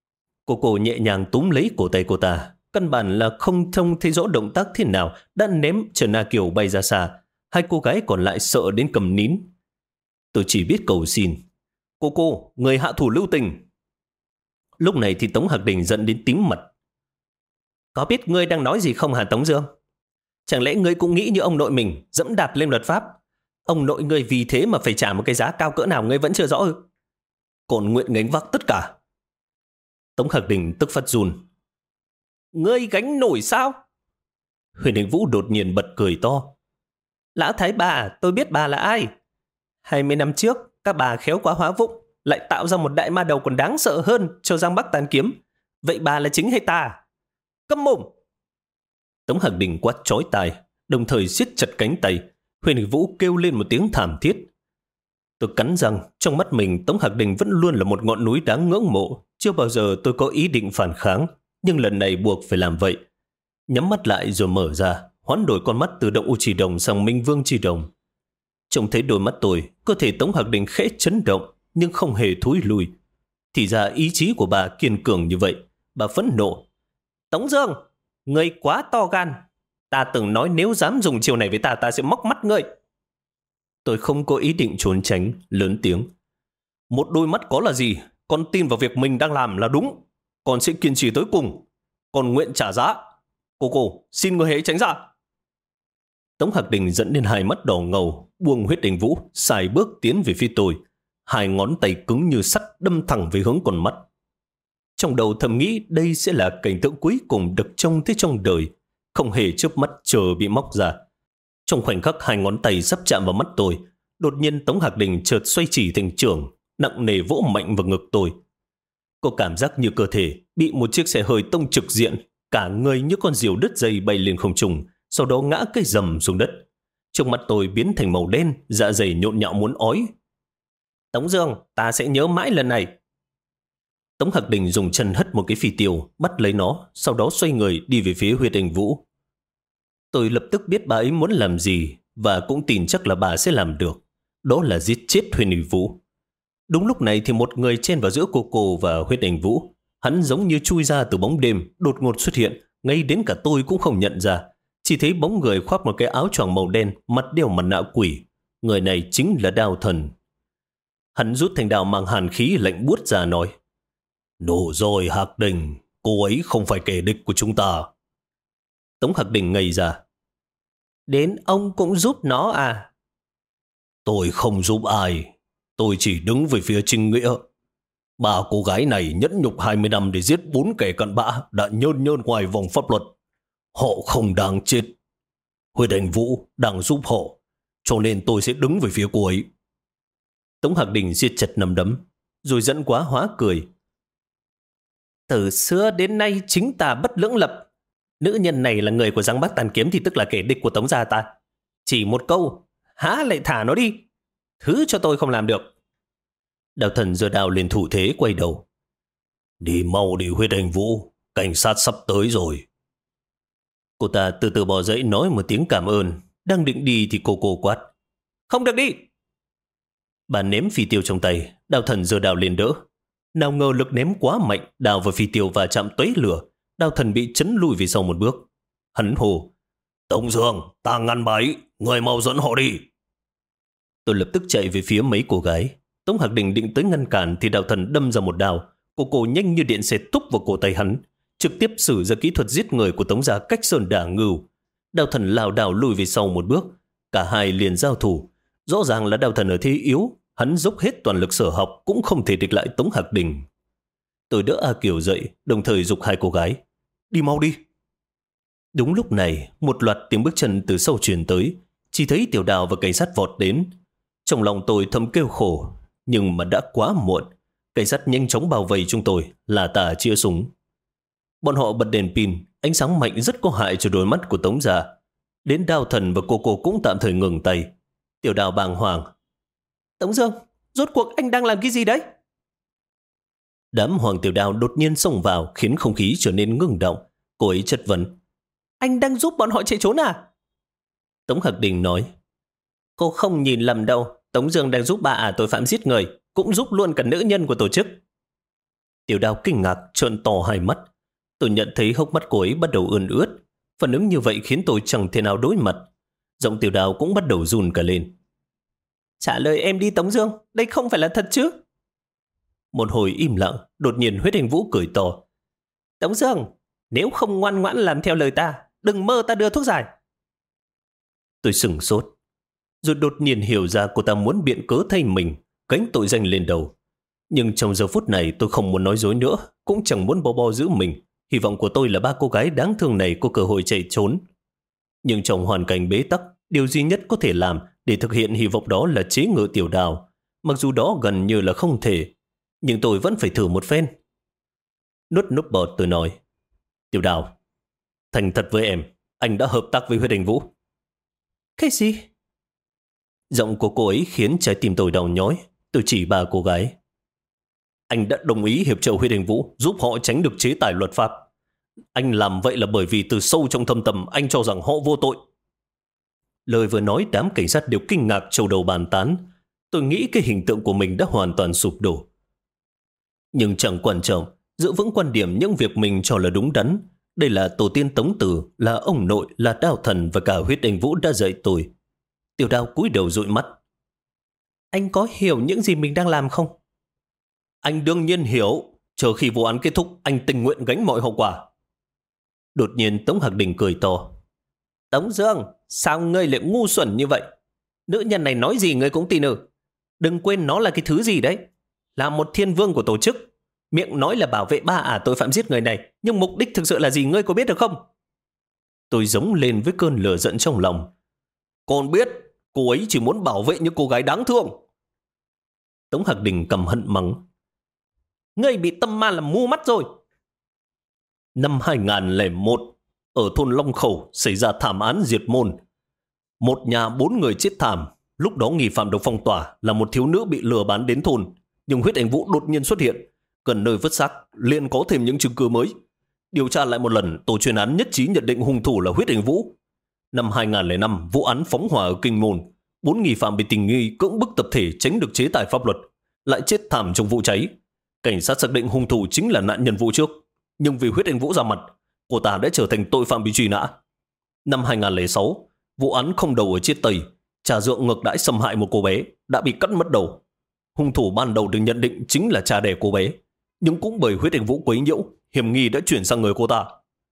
Cô nhẹ nhàng túm lấy cổ tay cô ta, căn bản là không trông thấy rõ động tác thế nào đã ném Trần A Kiều bay ra xa. Hai cô gái còn lại sợ đến cầm nín. Tôi chỉ biết cầu xin, cô, người hạ thủ lưu tình. Lúc này thì Tống Hạc Đình giận đến tím mặt. Có biết ngươi đang nói gì không hả Tống Dương? Chẳng lẽ ngươi cũng nghĩ như ông nội mình, dẫm đạp lên luật pháp? Ông nội ngươi vì thế mà phải trả một cái giá cao cỡ nào ngươi vẫn chưa rõ ư? Còn nguyện gánh vác tất cả. Tống Hạc Đình tức phát run. Ngươi gánh nổi sao? Huyền Đình Vũ đột nhiên bật cười to. Lão thái bà, tôi biết bà là ai. 20 năm trước, các bà khéo quá hóa vụng, lại tạo ra một đại ma đầu còn đáng sợ hơn cho Giang Bắc Tàn Kiếm. Vậy bà là chính hay ta? Câm mồm! Tống Hạc Đình quát chói tai, đồng thời siết chặt cánh tay. Huyền Đình Vũ kêu lên một tiếng thảm thiết. Tôi cắn răng, trong mắt mình Tống Hạc Đình vẫn luôn là một ngọn núi đáng ngưỡng mộ. Chưa bao giờ tôi có ý định phản kháng, nhưng lần này buộc phải làm vậy. Nhắm mắt lại rồi mở ra, hoán đổi con mắt từ Động U Chỉ Đồng sang Minh Vương Chỉ Đồng. Trông thấy đôi mắt tôi, cơ thể Tống Hạc Đình khẽ chấn động, nhưng không hề thối lùi. Thì ra ý chí của bà kiên cường như vậy. Bà phẫn nộ. Tống Dương, ngươi quá to gan. Ta từng nói nếu dám dùng chiều này với ta sẽ móc mắt ngươi. Tôi không có ý định trốn tránh, lớn tiếng. Một đôi mắt có là gì? Con tin vào việc mình đang làm là đúng. Con sẽ kiên trì tới cùng. Con nguyện trả giá. Cô, xin người hãy tránh ra. Tống Hạc Đình dẫn lên hai mắt đỏ ngầu, buông Huyết Đình Vũ, xài bước tiến về phía tôi. Hai ngón tay cứng như sắt đâm thẳng về hướng con mắt. Trong đầu thầm nghĩ đây sẽ là cảnh tượng cuối cùng được trông thấy trong đời. Không hề chớp mắt chờ bị móc ra. Trong khoảnh khắc hai ngón tay sắp chạm vào mắt tôi, đột nhiên Tống Hạc Đình chợt xoay chỉ thành chưởng, nặng nề vỗ mạnh vào ngực tôi. Có cảm giác như cơ thể bị một chiếc xe hơi tông trực diện, cả người như con diều đứt dây bay lên không trung, sau đó ngã cái rầm xuống đất. Trước mắt tôi biến thành màu đen, dạ dày nhộn nhạo muốn ói. Tống Dương, ta sẽ nhớ mãi lần này. Tống Hạc Đình dùng chân hất một cái phi tiêu, bắt lấy nó, sau đó xoay người đi về phía Huyết Đình Vũ. Tôi lập tức biết bà ấy muốn làm gì, và cũng tin chắc là bà sẽ làm được. Đó là giết chết Huyết Đình Vũ. Đúng lúc này thì một người chen vào giữa cô và Huyết Đình Vũ. Hắn giống như chui ra từ bóng đêm, đột ngột xuất hiện, ngay đến cả tôi cũng không nhận ra. Chỉ thấy bóng người khoác một cái áo choàng màu đen, mặt đeo mặt nạ quỷ. Người này chính là Đao Thần. Hắn rút thanh đao mang hàn khí lạnh buốt ra nói: Đủ rồi Hạc Đình, cô ấy không phải kẻ địch của chúng ta. Tống Hạc Đình ngây ra. Đến ông cũng giúp nó à? Tôi không giúp ai, tôi chỉ đứng về phía chính nghĩa. Ba cô gái này nhẫn nhục 20 năm để giết 4 kẻ cặn bã đã nhơn nhơn ngoài vòng pháp luật. Họ không đáng chết. Huyết Đình Vũ đang giúp họ, cho nên tôi sẽ đứng về phía cô ấy. Tống Hạc Đình siết chặt nắm đấm, rồi giận quá hóa cười. Từ xưa đến nay chính ta bất lưỡng lập. Nữ nhân này là người của Giang Bắc Tàn Kiếm thì tức là kẻ địch của Tống gia ta. Chỉ một câu, há lại thả nó đi. Thứ cho tôi không làm được. Đao Thần giơ đao lên thủ thế quay đầu. Đi mau đi Huyết Đình Vũ, cảnh sát sắp tới rồi. Cô ta từ từ bò dậy nói một tiếng cảm ơn. Đang định đi thì cô quát. Không được đi. Bà ném phi tiêu trong tay, Đao Thần giơ đao lên đỡ. Nào ngờ lực ném quá mạnh, đao và phi tiêu va chạm tóe lửa. Đao Thần bị chấn lùi về sau một bước. Hắn hô: Tống Dương, ta ngăn bà ấy, người mau dẫn họ đi. Tôi lập tức chạy về phía mấy cô gái. Tống Hạc Đình định tới ngăn cản thì Đao Thần đâm ra một đao. Cô nhanh như điện xẹt túc vào cổ tay hắn, trực tiếp sử ra kỹ thuật giết người của Tống gia cách sơn đả ngưu. Đao Thần lảo đảo lùi về sau một bước. Cả hai liền giao thủ. Rõ ràng là Đao Thần ở thế yếu, hắn dốc hết toàn lực sở học cũng không thể địch lại Tống Hạc Đình. Tôi đỡ A Kiều dậy, đồng thời giục hai cô gái. Đi mau đi. Đúng lúc này, một loạt tiếng bước chân từ sau truyền tới. Chỉ thấy Tiểu Đào và cảnh sát vọt đến. Trong lòng tôi thầm kêu khổ, nhưng mà đã quá muộn. Cảnh sát nhanh chóng bao vây chúng tôi, là tả chia súng. Bọn họ bật đèn pin, ánh sáng mạnh rất có hại cho đôi mắt của Tống gia. Đến Đao Thần và cô cũng tạm thời ngừng tay. Tiểu Đào bàng hoàng. Tống Dương, rốt cuộc anh đang làm cái gì đấy? Đám Hoàng Tiểu Đào đột nhiên xông vào khiến không khí trở nên ngưng động. Cô ấy chất vấn. Anh đang giúp bọn họ chạy trốn à? Tống Hạc Đình nói. Cô không nhìn lầm đâu. Tống Dương đang giúp bà tội phạm giết người, cũng giúp luôn cả nữ nhân của tổ chức. Tiểu Đào kinh ngạc trợn to hai mắt. Tôi nhận thấy hốc mắt cô ấy bắt đầu ươn ướt. Phản ứng như vậy khiến tôi chẳng thể nào đối mặt. Giọng Tiểu Đào cũng bắt đầu run cả lên. Trả lời em đi Tống Dương, đây không phải là thật chứ? Một hồi im lặng, đột nhiên Huyết Đình Vũ cười to. Tống Dương, nếu không ngoan ngoãn làm theo lời ta, đừng mơ ta đưa thuốc giải. Tôi sửng sốt, rồi đột nhiên hiểu ra cô ta muốn biện cớ thay mình, gánh tội danh lên đầu. Nhưng trong giờ phút này tôi không muốn nói dối nữa, cũng chẳng muốn bo giữ mình. Hy vọng của tôi là ba cô gái đáng thương này có cơ hội chạy trốn. Nhưng trong hoàn cảnh bế tắc, điều duy nhất có thể làm để thực hiện hy vọng đó là chế ngự Tiểu Đào. Mặc dù đó gần như là không thể, nhưng tôi vẫn phải thử một phen. Nuốt nước bọt tôi nói. Tiểu Đào, thành thật với em, anh đã hợp tác với Huyết Đình Vũ. Cái gì? Giọng của cô ấy khiến trái tim tôi đau nhói. Tôi chỉ ba cô gái. Anh đã đồng ý hiệp trợ Huyết Đình Vũ giúp họ tránh được chế tài luật pháp. Anh làm vậy là bởi vì từ sâu trong thâm tâm anh cho rằng họ vô tội. Lời vừa nói đám cảnh sát đều kinh ngạc trầu đầu bàn tán. Tôi nghĩ cái hình tượng của mình đã hoàn toàn sụp đổ. Nhưng chẳng quan trọng, giữ vững quan điểm những việc mình cho là đúng đắn. Đây là tổ tiên Tống Tử, là ông nội, là Đao Thần và cả Huyết Đình Vũ đã dạy tôi. Tiểu Đao cúi đầu dụi mắt. Anh có hiểu những gì mình đang làm không? Anh đương nhiên hiểu. Chờ khi vụ án kết thúc, anh tình nguyện gánh mọi hậu quả. Đột nhiên Tống Hạc Đình cười to. Tống Dương, sao ngươi lại ngu xuẩn như vậy? Nữ nhân này nói gì ngươi cũng tin ư? Đừng quên nó là cái thứ gì đấy. Là một thiên vương của tổ chức. Miệng nói là bảo vệ ba ả tội phạm giết người này, nhưng mục đích thực sự là gì ngươi có biết được không? Tôi giống lên với cơn lửa giận trong lòng. Con biết, cô ấy chỉ muốn bảo vệ những cô gái đáng thương. Tống Hạc Đình cầm hận mắng. Ngươi bị tâm ma làm ngu mắt rồi. Năm 2001, ở thôn Long Khẩu xảy ra thảm án diệt môn. Một nhà 4 người chết thảm. Lúc đó nghi phạm được phong tỏa là một thiếu nữ bị lừa bán đến thôn. Nhưng Huyết Anh Vũ đột nhiên xuất hiện. Gần nơi vứt xác, liền có thêm những chứng cứ mới. Điều tra lại một lần, tổ chuyên án nhất trí nhận định hung thủ là Huyết Anh Vũ. Năm 2005, vụ án phóng hỏa ở Kinh Môn. 4 nghi phạm bị tình nghi cưỡng bức tập thể tránh được chế tài pháp luật, lại chết thảm trong vụ cháy. Cảnh sát xác định hung thủ chính là nạn nhân vụ trước. Nhưng vì Huyết Anh Vũ ra mặt, cô ta đã trở thành tội phạm bị truy nã. Năm 2006, vụ án không đầu ở Chiết Tây, cha dượng ngược đãi xâm hại một cô bé đã bị cắt mất đầu. Hung thủ ban đầu được nhận định chính là cha đẻ cô bé, nhưng cũng bởi Huyết Anh Vũ quấy nhiễu, hiểm nghi đã chuyển sang người cô ta.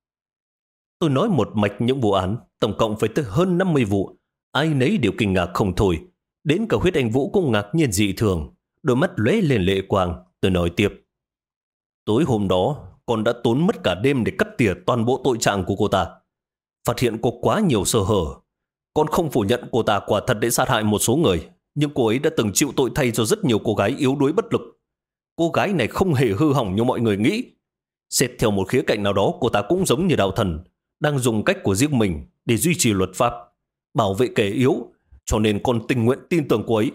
Tôi nói một mạch những vụ án, tổng cộng phải tới hơn 50 vụ. Ai nấy đều kinh ngạc không thôi. Đến cả Huyết Anh Vũ cũng ngạc nhiên dị thường. Đôi mắt lóe lên lệ quang. Tôi nói tiếp. Tối hôm đó, con đã tốn mất cả đêm để cắt tỉa toàn bộ tội trạng của cô ta. Phát hiện có quá nhiều sơ hở. Con không phủ nhận cô ta quả thật đã sát hại một số người, nhưng cô ấy đã từng chịu tội thay cho rất nhiều cô gái yếu đuối bất lực. Cô gái này không hề hư hỏng như mọi người nghĩ. Xét theo một khía cạnh nào đó, cô ta cũng giống như đạo thần, đang dùng cách của riêng mình để duy trì luật pháp, bảo vệ kẻ yếu, cho nên con tình nguyện tin tưởng cô ấy.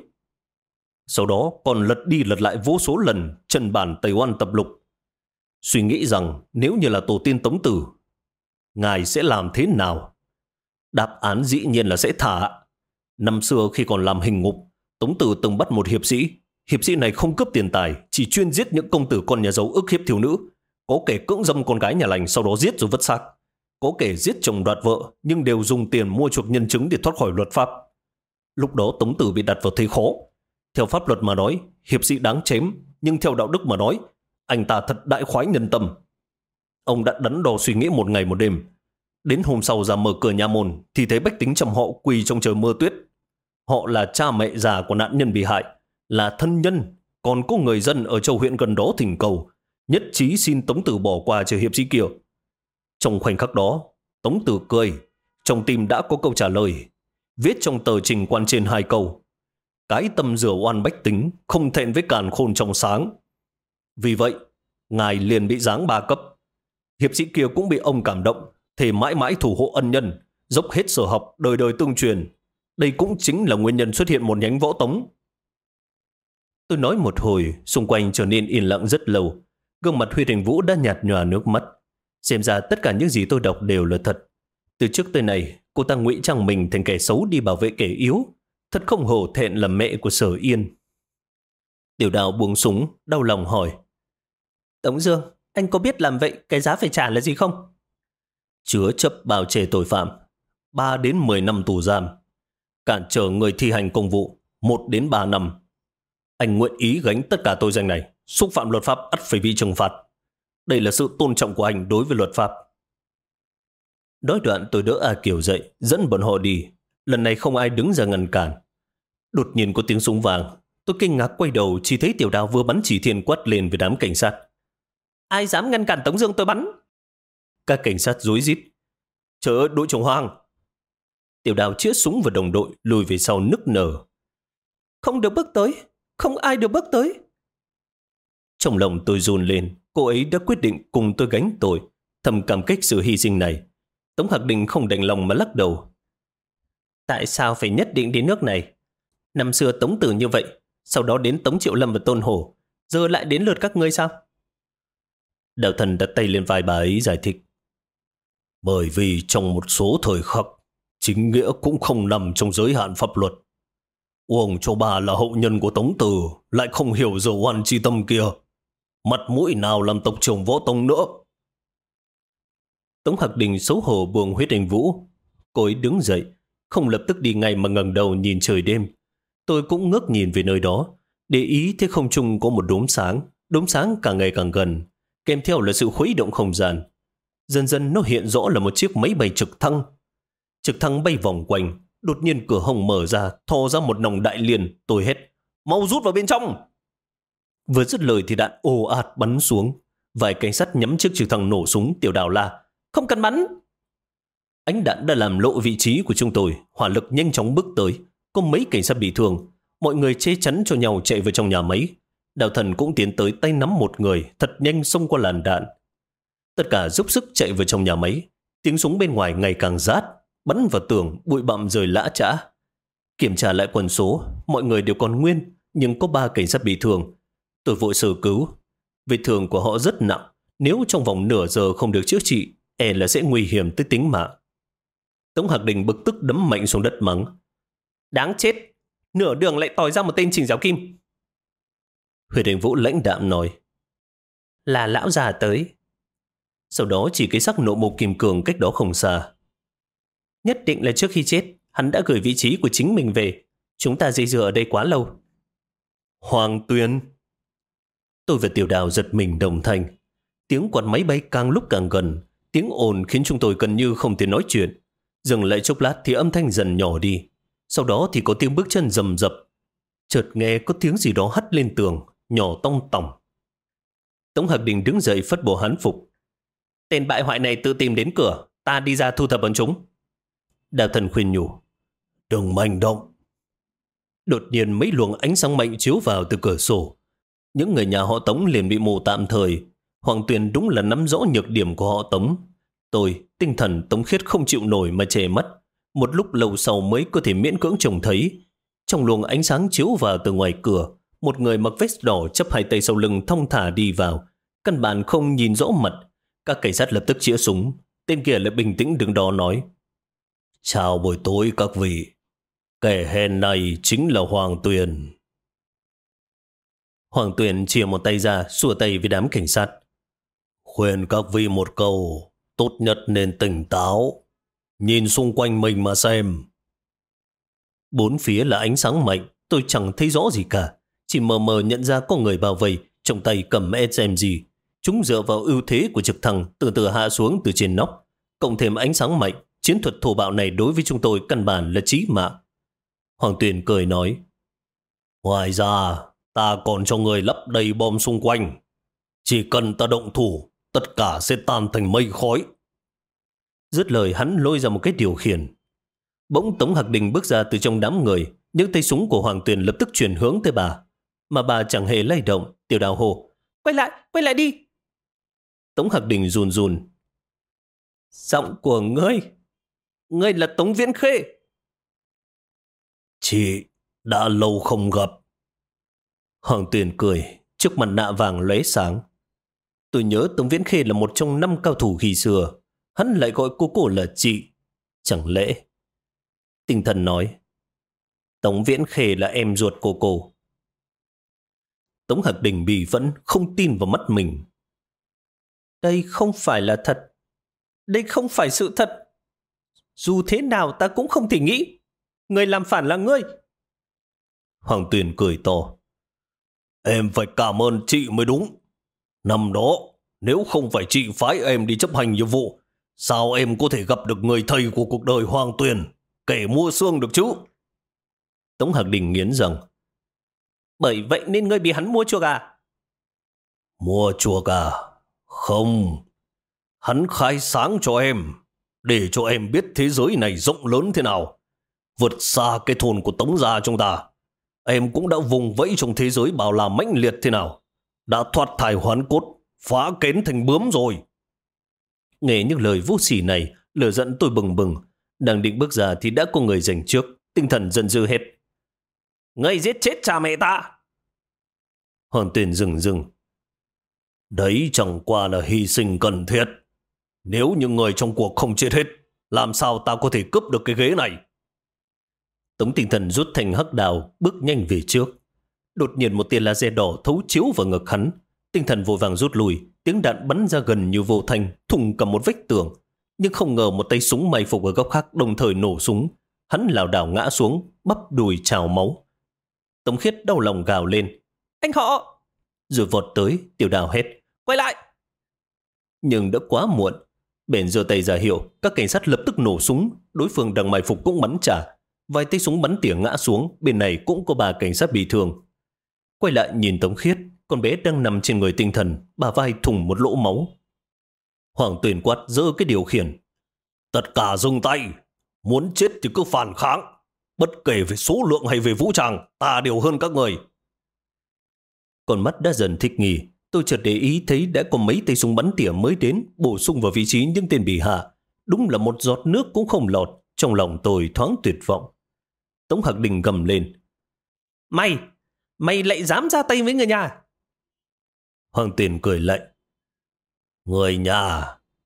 Sau đó còn lật đi lật lại vô số lần trần bản Tây Oan tập lục, suy nghĩ rằng nếu như là tổ tiên Tống Tử, ngài sẽ làm thế nào? Đáp án dĩ nhiên là sẽ thả. Năm xưa khi còn làm hình ngục, Tống Tử từng bắt một hiệp sĩ. Hiệp sĩ này không cướp tiền tài, chỉ chuyên giết những công tử con nhà giàu ức hiếp thiếu nữ. Có kẻ cưỡng dâm con gái nhà lành sau đó giết rồi vứt xác. Có kẻ giết chồng đoạt vợ nhưng đều dùng tiền mua chuộc nhân chứng để thoát khỏi luật pháp. Lúc đó Tống Tử bị đặt vào thế khó. Theo pháp luật mà nói, hiệp sĩ đáng chém, nhưng theo đạo đức mà nói, anh ta thật đại khoái nhân tâm. Ông đã đắn đo suy nghĩ một ngày một đêm. Đến hôm sau ra mở cửa nhà môn thì thấy bách tính trong họ quỳ trong trời mưa tuyết. Họ là cha mẹ già của nạn nhân bị hại, là thân nhân, còn có người dân ở châu huyện gần đó thỉnh cầu, nhất trí xin Tống Tử bỏ qua cho hiệp sĩ kia. Trong khoảnh khắc đó, Tống Tử cười, trong tim đã có câu trả lời, viết trong tờ trình quan trên 2 câu. Cái tâm rửa oan bách tính, không thẹn với càn khôn trong sáng. Vì vậy, ngài liền bị giáng 3 cấp. Hiệp sĩ kia cũng bị ông cảm động, thề mãi mãi thủ hộ ân nhân, dốc hết sở học, đời đời tương truyền. Đây cũng chính là nguyên nhân xuất hiện một nhánh võ Tống. Tôi nói một hồi, xung quanh trở nên yên lặng rất lâu. Gương mặt Huy Thành Vũ đã nhạt nhòa nước mắt. Xem ra tất cả những gì tôi đọc đều là thật. Từ trước tới nay, cô ta ngụy trang mình thành kẻ xấu đi bảo vệ kẻ yếu. Thật không hổ thẹn là mẹ của Sở Yên. Tiểu Đào buông súng, đau lòng hỏi. Tống Dương, anh có biết làm vậy cái giá phải trả là gì không? Chứa chấp bào che tội phạm, 3 đến 10 năm tù giam. Cản trở người thi hành công vụ, 1 đến 3 năm. Anh nguyện ý gánh tất cả tội danh này, xúc phạm luật pháp ắt phải bị trừng phạt. Đây là sự tôn trọng của anh đối với luật pháp. Nói đoạn tôi đỡ A Kiều dậy, dẫn bọn họ đi. Lần này không ai đứng ra ngăn cản. Đột nhiên có tiếng súng vang. Tôi kinh ngạc quay đầu, chỉ thấy Tiểu Đào vừa bắn chỉ thiên quát lên với đám cảnh sát. Ai dám ngăn cản Tống Dương tôi bắn. Các cảnh sát rối rít. Trời ơi, đội trưởng Hoàng. Tiểu Đào chĩa súng vào đồng đội, lùi về sau nức nở. Không được bước tới, không ai được bước tới. Trong lòng tôi run lên, cô ấy đã quyết định cùng tôi gánh tội, thầm cảm kích sự hy sinh này. Tống Hạc Đình không đành lòng mà lắc đầu. Tại sao phải nhất định đến nước này? Năm xưa Tống Tử như vậy, sau đó đến Tống Triệu Lâm và Tôn Hổ, giờ lại đến lượt các ngươi sao? Đạo Thần đặt tay lên vai bà ấy giải thích. Bởi vì trong một số thời khắc, chính nghĩa cũng không nằm trong giới hạn pháp luật. Uổng cho bà là hậu nhân của Tống Tử, lại không hiểu giờ oan chi tâm kia. Mặt mũi nào làm tộc trưởng Võ Tông nữa. Tống Hạc Đình xấu hổ buông Huyết Anh Vũ. Cô ấy đứng dậy, không lập tức đi ngay mà ngẩng đầu nhìn trời đêm. Tôi cũng ngước nhìn về nơi đó, để ý thấy không trung có một đốm sáng càng ngày càng gần, kèm theo là sự khuấy động không gian. Dần dần nó hiện rõ là một chiếc máy bay trực thăng. Trực thăng bay vòng quanh, đột nhiên cửa hông mở ra, thò ra một nòng đại liên. Tôi hét, mau rút vào bên trong. Vừa dứt lời thì đạn ồ ạt bắn xuống. Vài cảnh sát nhắm chiếc trực thăng nổ súng. Tiểu Đào la, không cần bắn. Ánh đạn đã làm lộ vị trí của chúng tôi. Hỏa lực nhanh chóng bước tới. Có mấy cảnh sát bị thương. Mọi người che chắn cho nhau chạy vào trong nhà máy. Đào Thần cũng tiến tới, tay nắm một người, thật nhanh xông qua làn đạn. Tất cả dốc sức chạy vào trong nhà máy. Tiếng súng bên ngoài ngày càng rát, bắn vào tường, bụi bặm rơi lã chã. Kiểm tra lại quân số, mọi người đều còn nguyên, nhưng có 3 cảnh sát bị thương. Tôi vội sơ cứu. Vết thương của họ rất nặng, nếu trong vòng nửa giờ không được chữa trị, là sẽ nguy hiểm tới tính mạng. Tống Hạc Đình bực tức đấm mạnh xuống đất mắng, đáng chết, nửa đường lại tòi ra một tên Trình Giáo Kim. Huyệt Hành Vũ lãnh đạm nói, là lão già tới. Sau đó chỉ cái sắc nộ mục Kim Cường cách đó không xa. Nhất định là trước khi chết, hắn đã gửi vị trí của chính mình về. Chúng ta dây dưa ở đây quá lâu. Hoàng Tuyền. Tôi và Tiểu Đào giật mình đồng thanh. Tiếng quạt máy bay càng lúc càng gần. Tiếng ồn khiến chúng tôi gần như không thể nói chuyện. Dừng lại chốc lát thì âm thanh dần nhỏ đi. Sau đó thì có tiếng bước chân rầm rập. Chợt nghe có tiếng gì đó hắt lên tường, nhỏ tong tỏng. Tống Hạc Đình đứng dậy phất bộ hán phục. Tên bại hoại này tự tìm đến cửa, ta đi ra thu thập bọn chúng. Đào Thần khuyên nhủ, đừng manh động. Đột nhiên mấy luồng ánh sáng mạnh chiếu vào từ cửa sổ. Những người nhà họ Tống liền bị mù tạm thời. Hoàng Tuyền đúng là nắm rõ nhược điểm của họ Tống. Tôi, tinh thần Tống Khiết không chịu nổi mà che mắt. Một lúc lâu sau mới có thể miễn cưỡng trông thấy. Trong luồng ánh sáng chiếu vào từ ngoài cửa, một người mặc vest đỏ chắp hai tay sau lưng thong thả đi vào. Căn bản không nhìn rõ mặt. Các cảnh sát lập tức chĩa súng. Tên kia lại bình tĩnh đứng đó nói, chào buổi tối các vị. Kẻ hèn này chính là Hoàng Tuyền. Hoàng Tuyền chìa một tay ra, xua tay với đám cảnh sát. Khuyên các vị một câu, tốt nhất nên tỉnh táo. Nhìn xung quanh mình mà xem. Bốn phía là ánh sáng mạnh, tôi chẳng thấy rõ gì cả. Chỉ mờ mờ nhận ra có người bao vây, trong tay cầm SMG. Chúng dựa vào ưu thế của trực thăng từ từ hạ xuống từ trên nóc. Cộng thêm ánh sáng mạnh, chiến thuật thô bạo này đối với chúng tôi căn bản là chí mạng. Hoàng Tuyền cười nói, ngoài ra, ta còn cho người lấp đầy bom xung quanh. Chỉ cần ta động thủ, tất cả sẽ tan thành mây khói. Dứt lời hắn lôi ra một cái điều khiển. Bỗng Tống Hạc Đình bước ra từ trong đám người, những tay súng của Hoàng Tuyền lập tức chuyển hướng tới bà. Mà bà chẳng hề lay động. Tiểu Đào hô, quay lại đi. Tống Hạc Đình run run. Giọng của ngươi là Tống Viễn Khê. Chị đã lâu không gặp. Hoàng Tuyền cười, trước mặt nạ vàng lóe sáng. Tôi nhớ Tống Viễn Khê là một trong 5 cao thủ khi xưa. Hắn lại gọi cô là chị. Chẳng lẽ? Tinh thần nói, Tống Viễn Khê là em ruột của cô. Tống Hạc Đình bị vẫn không tin vào mắt mình. Đây không phải là thật. Đây không phải sự thật. Dù thế nào ta cũng không thể nghĩ. Người làm phản là ngươi. Hoàng Tuyền cười to. Em phải cảm ơn chị mới đúng. Năm đó, nếu không phải chị phái em đi chấp hành nhiệm vụ, sao em có thể gặp được người thầy của cuộc đời Hoàng Tuyền, kẻ mua xương được chứ? Tống Hạc Đình nghiến rằng, bởi vậy nên ngươi bị hắn mua chuộc à? Mua chuộc à? Không. Hắn khai sáng cho em, để cho em biết thế giới này rộng lớn thế nào, vượt xa cái thôn của Tống gia chúng ta. Em cũng đã vùng vẫy trong thế giới bao la mãnh liệt thế nào, đã thoát thai hoán cốt, phá kén thành bướm rồi. Nghe những lời vô sỉ này, lửa giận tôi bừng bừng. Đang định bước ra thì đã có người giành trước. Tinh thần giận dữ hết. Ngươi giết chết cha mẹ ta. Hoàng Tuyền dừng. Đấy chẳng qua là hy sinh cần thiết. Nếu những người trong cuộc không chết hết, làm sao ta có thể cướp được cái ghế này? Tống Tinh Thần rút thành hắc đào, bước nhanh về trước. Đột nhiên một tia laser đỏ thấu chiếu vào ngực hắn. Tinh Thần vội vàng rút lui, tiếng đạn bắn ra gần như vô thanh, thủng cả một vách tường. Nhưng không ngờ một tay súng may phục ở góc khác đồng thời nổ súng. Hắn lảo đảo ngã xuống, bắp đùi trào máu. Tống Khiết đau lòng gào lên. Anh họ! Rồi vọt tới, Tiểu Đào hét. Quay lại! Nhưng đã quá muộn. Bèn giơ tay ra hiệu, các cảnh sát lập tức nổ súng. Đối phương đang mai phục cũng bắn trả. Vài tay súng bắn tỉa ngã xuống, bên này cũng có 3 cảnh sát bị thương. Quay lại nhìn Tống Khiết, con bé đang nằm trên người tinh thần, bả vai thủng một lỗ máu. Hoàng Tuyền quát giơ cái điều khiển. Tất cả dừng tay, muốn chết thì cứ phản kháng. Bất kể về số lượng hay về vũ trang, ta đều hơn các người. Con mắt đã dần thích nghi, tôi chợt để ý thấy đã có mấy tay súng bắn tỉa mới đến, bổ sung vào vị trí những tên bị hạ. Đúng là một giọt nước cũng không lọt, trong lòng tôi thoáng tuyệt vọng. Tống Hạc Đình gầm lên. Mày lại dám ra tay với người nhà? Hoàng Tuyền cười lạnh. Người nhà?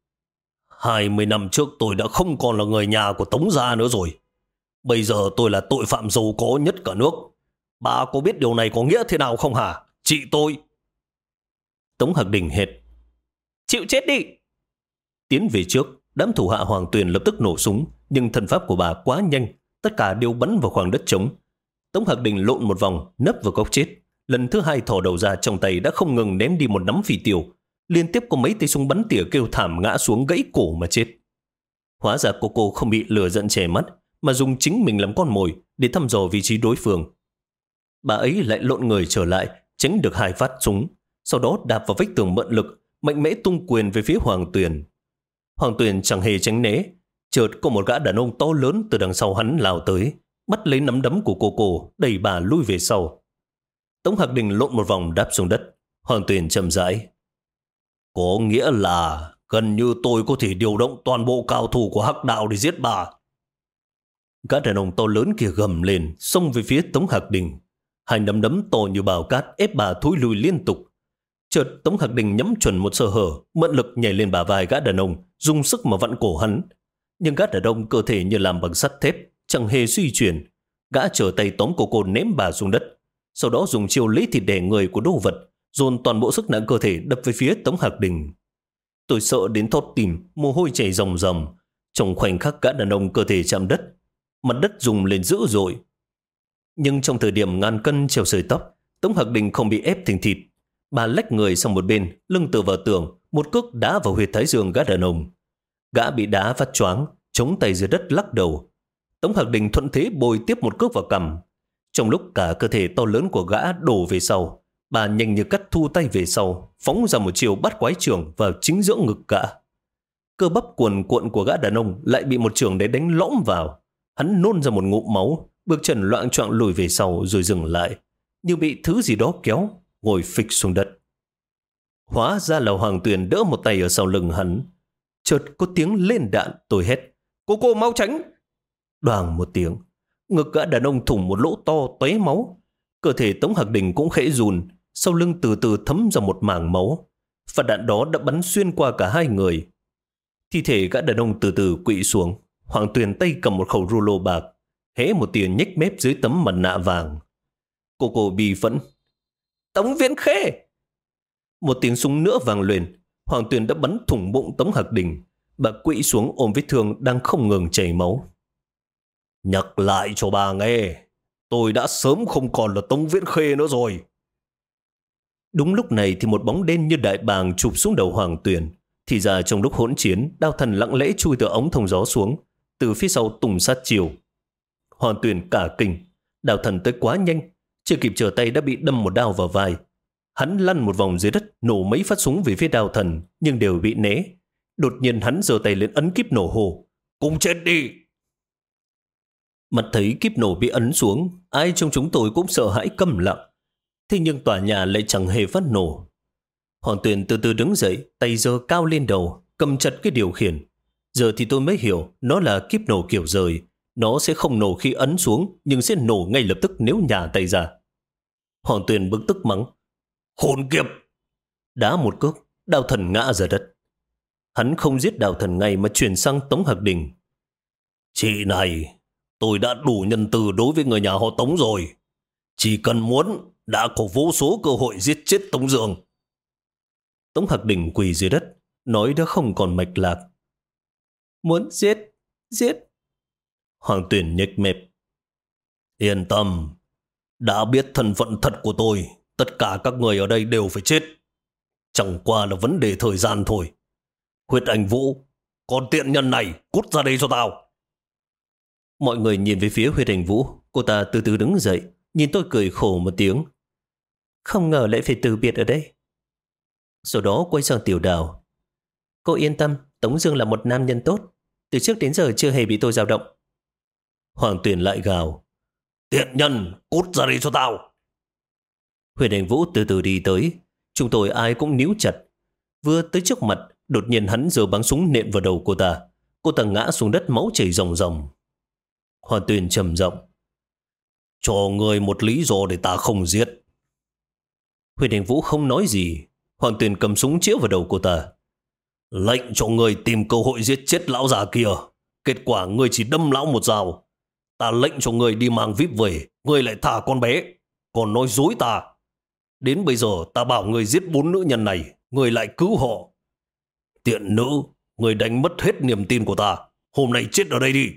20 năm trước tôi đã không còn là người nhà của Tống gia nữa rồi. Bây giờ tôi là tội phạm giàu có nhất cả nước. Bà có biết điều này có nghĩa thế nào không hả? Chị tôi. Tống Hạc Đình hét. Chịu chết đi! Tiến về trước, đám thủ hạ Hoàng Tuyền lập tức nổ súng, nhưng thần pháp của bà quá nhanh, tất cả đều bắn vào khoảng đất trống. Tống Hạc Đình lộn một vòng, nấp vào góc chết. Lần thứ 2 thò đầu ra, trong tay đã không ngừng ném đi một nắm phi tiêu. Liên tiếp có mấy tay súng bắn tỉa kêu thảm ngã xuống gãy cổ mà chết. Hóa ra cô không bị lừa giận che mắt, mà dùng chính mình làm con mồi để thăm dò vị trí đối phương. Bà ấy lại lộn người trở lại, tránh được 2 phát súng, sau đó đạp vào vách tường mượn lực, mạnh mẽ tung quyền về phía Hoàng Tuyền. Hoàng Tuyền chẳng hề tránh né, chợt có một gã đàn ông to lớn từ đằng sau hắn lao tới, bắt lấy nắm đấm của cô, đẩy bà lui về sau. Tống Hạc Đình lộn một vòng đáp xuống đất. Hoàng Tuyền chậm rãi. Có nghĩa là gần như tôi có thể điều động toàn bộ cao thủ của Hắc Đạo để giết bà. Gã đàn ông to lớn kia gầm lên, xông về phía Tống Hạc Đình. 2 nắm đấm to như bào cát ép bà thối lùi liên tục. Chợt Tống Hạc Đình nhắm chuẩn một sơ hở, mượn lực nhảy lên bả vai gã đàn ông, dùng sức mà vặn cổ hắn. Nhưng gã đàn ông cơ thể như làm bằng sắt thép, chẳng hề suy chuyển. Gã trở tay tóm cô ném bà xuống đất, sau đó dùng chiêu lấy thịt đẻ người của đồ vật, dồn toàn bộ sức nặng cơ thể đập về phía Tống Hạc Đình. Tôi sợ đến thót tim, mồ hôi chảy ròng ròng. Trong khoảnh khắc gã đàn ông cơ thể chạm đất, mặt đất rung lên dữ dội. Nhưng trong thời điểm ngàn cân treo sợi tóc, Tống Hạc Đình không bị ép thành thịt. Bà lách người sang một bên, lưng tựa vào tường, một cước đá vào huyệt thái dương gã đàn ông. Gã bị đá phát choáng, chống tay dưới đất lắc đầu. Tống Hạc Đình thuận thế bồi tiếp một cước vào cằm. Trong lúc cả cơ thể to lớn của gã đổ về sau, bà nhanh như cắt thu tay về sau, phóng ra một chiều bắt quái chưởng vào chính giữa ngực gã. Cơ bắp cuồn cuộn của gã đàn ông lại bị một chưởng đấy đánh lõm vào. Hắn nôn ra một ngụm máu, bước chân loạng choạng lùi về sau rồi dừng lại, như bị thứ gì đó kéo, ngồi phịch xuống đất. Hóa ra là Hoàng Tuyền đỡ một tay ở sau lưng hắn. Chợt có tiếng lên đạn, tôi hét. Cô mau tránh! Đoàng một tiếng, ngực gã đàn ông thủng một lỗ to tóe máu. Cơ thể Tống Hạc Đình cũng khẽ run, sau lưng từ từ thấm ra một mảng máu. Phát đạn đó đã bắn xuyên qua cả 2 người. Thi thể gã đàn ông từ từ quỵ xuống. Hoàng Tuyền tay cầm một khẩu rulo bạc, hé một tia nhếch mép dưới tấm mặt nạ vàng. Cô bi phẫn. Tống Viễn Khê! Một tiếng súng nữa vang lên. Hoàng Tuyền đã bắn thủng bụng Tống Hạc Đình. Bà quỵ xuống ôm vết thương đang không ngừng chảy máu. Nhắc lại cho bà nghe, tôi đã sớm không còn là Tống Viễn Khê nữa rồi. Đúng lúc này thì một bóng đen như đại bàng chụp xuống đầu Hoàng Tuyền. Thì ra trong lúc hỗn chiến, đao thần lặng lẽ chui từ ống thông gió xuống, từ phía sau tùng sát chiều. Hoàng Tuyền cả kinh, đao thần tới quá nhanh, chưa kịp trở tay đã bị đâm một đao vào vai. Hắn lăn một vòng dưới đất, nổ mấy phát súng về phía đao thần, nhưng đều bị né. Đột nhiên hắn giơ tay lên ấn kíp nổ hồ. Cùng chết đi! Mặt thấy kíp nổ bị ấn xuống, ai trong chúng tôi cũng sợ hãi câm lặng. Thế nhưng tòa nhà lại chẳng hề phát nổ. Hoàng Tuyền từ từ đứng dậy, tay giơ cao lên đầu, cầm chặt cái điều khiển. Giờ thì tôi mới hiểu nó là kíp nổ kiểu rời. Nó sẽ không nổ khi ấn xuống, nhưng sẽ nổ ngay lập tức nếu nhả tay ra. Hoàng Tuyền bực tức mắng. Khốn kiếp! Đá một cước, đao thần ngã ra đất. Hắn không giết đao thần ngay mà chuyển sang Tống Hạc Đình. Chị này, tôi đã đủ nhân từ đối với người nhà họ Tống rồi. Chỉ cần muốn, đã có vô số cơ hội giết chết Tống Dương. Tống Hạc Đình quỳ dưới đất, nói đã không còn mạch lạc. Muốn giết, giết. Hoàng Tuyền nhếch mép. Yên tâm, Đã biết thân phận thật của tôi, tất cả các người ở đây đều phải chết. Chẳng qua là vấn đề thời gian thôi. Huyết Ảnh Vũ, con tiện nhân này, cút ra đây cho tao. Mọi người nhìn về phía Huyết Ảnh Vũ, cô ta từ từ đứng dậy, nhìn tôi cười khổ một tiếng. Không ngờ lại phải từ biệt ở đây. Sau đó quay sang Tiểu Đào. Cô yên tâm, Tống Dương là một nam nhân tốt, từ trước đến giờ chưa hề bị tôi dao động. Hoàng Tuyền lại gào, tiện nhân, cút ra đây cho tao. Huyền Ảnh Vũ từ từ đi tới, chúng tôi ai cũng níu chặt. Vừa tới trước mặt, đột nhiên hắn giơ bắn súng nện vào đầu cô ta ngã xuống đất máu chảy ròng ròng. Hoàng Tuyền trầm giọng, cho người một lý do để ta không giết. Huyền Ảnh Vũ không nói gì. Hoàng Tuyền cầm súng chĩa vào đầu cô ta. Lệnh cho người tìm cơ hội giết chết lão già kia. Kết quả người chỉ đâm lão một dao. Ta lệnh cho người đi mang VIP về, người lại thả con bé, còn nói dối ta. Đến bây giờ ta bảo người giết 4 nữ nhân này, người lại cứu họ. Tiện nữ, người đánh mất hết niềm tin của ta. Hôm nay chết ở đây đi.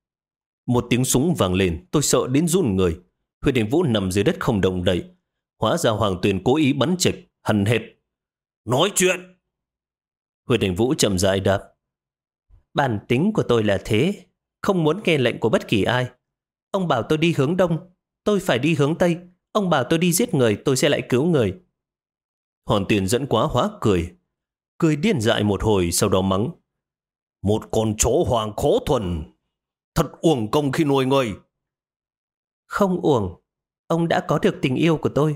Một tiếng súng vang lên, tôi sợ đến run người. Huyền Ảnh Vũ nằm dưới đất không động đậy. Hóa ra Hoàng Tuyền cố ý bắn chệch, hằn hệt. Nói chuyện! Huyền Ảnh Vũ chậm rãi đáp. Bản tính của tôi là thế, không muốn nghe lệnh của bất kỳ ai. Ông bảo tôi đi hướng đông, tôi phải đi hướng tây. Ông bảo tôi đi giết người, tôi sẽ lại cứu người. Hoàng Tuyền giận quá hóa cười. Cười điên dại một hồi, sau đó mắng. Một con chó hoàng khó thuần, thật uổng công khi nuôi người. Không uổng, ông đã có được tình yêu của tôi.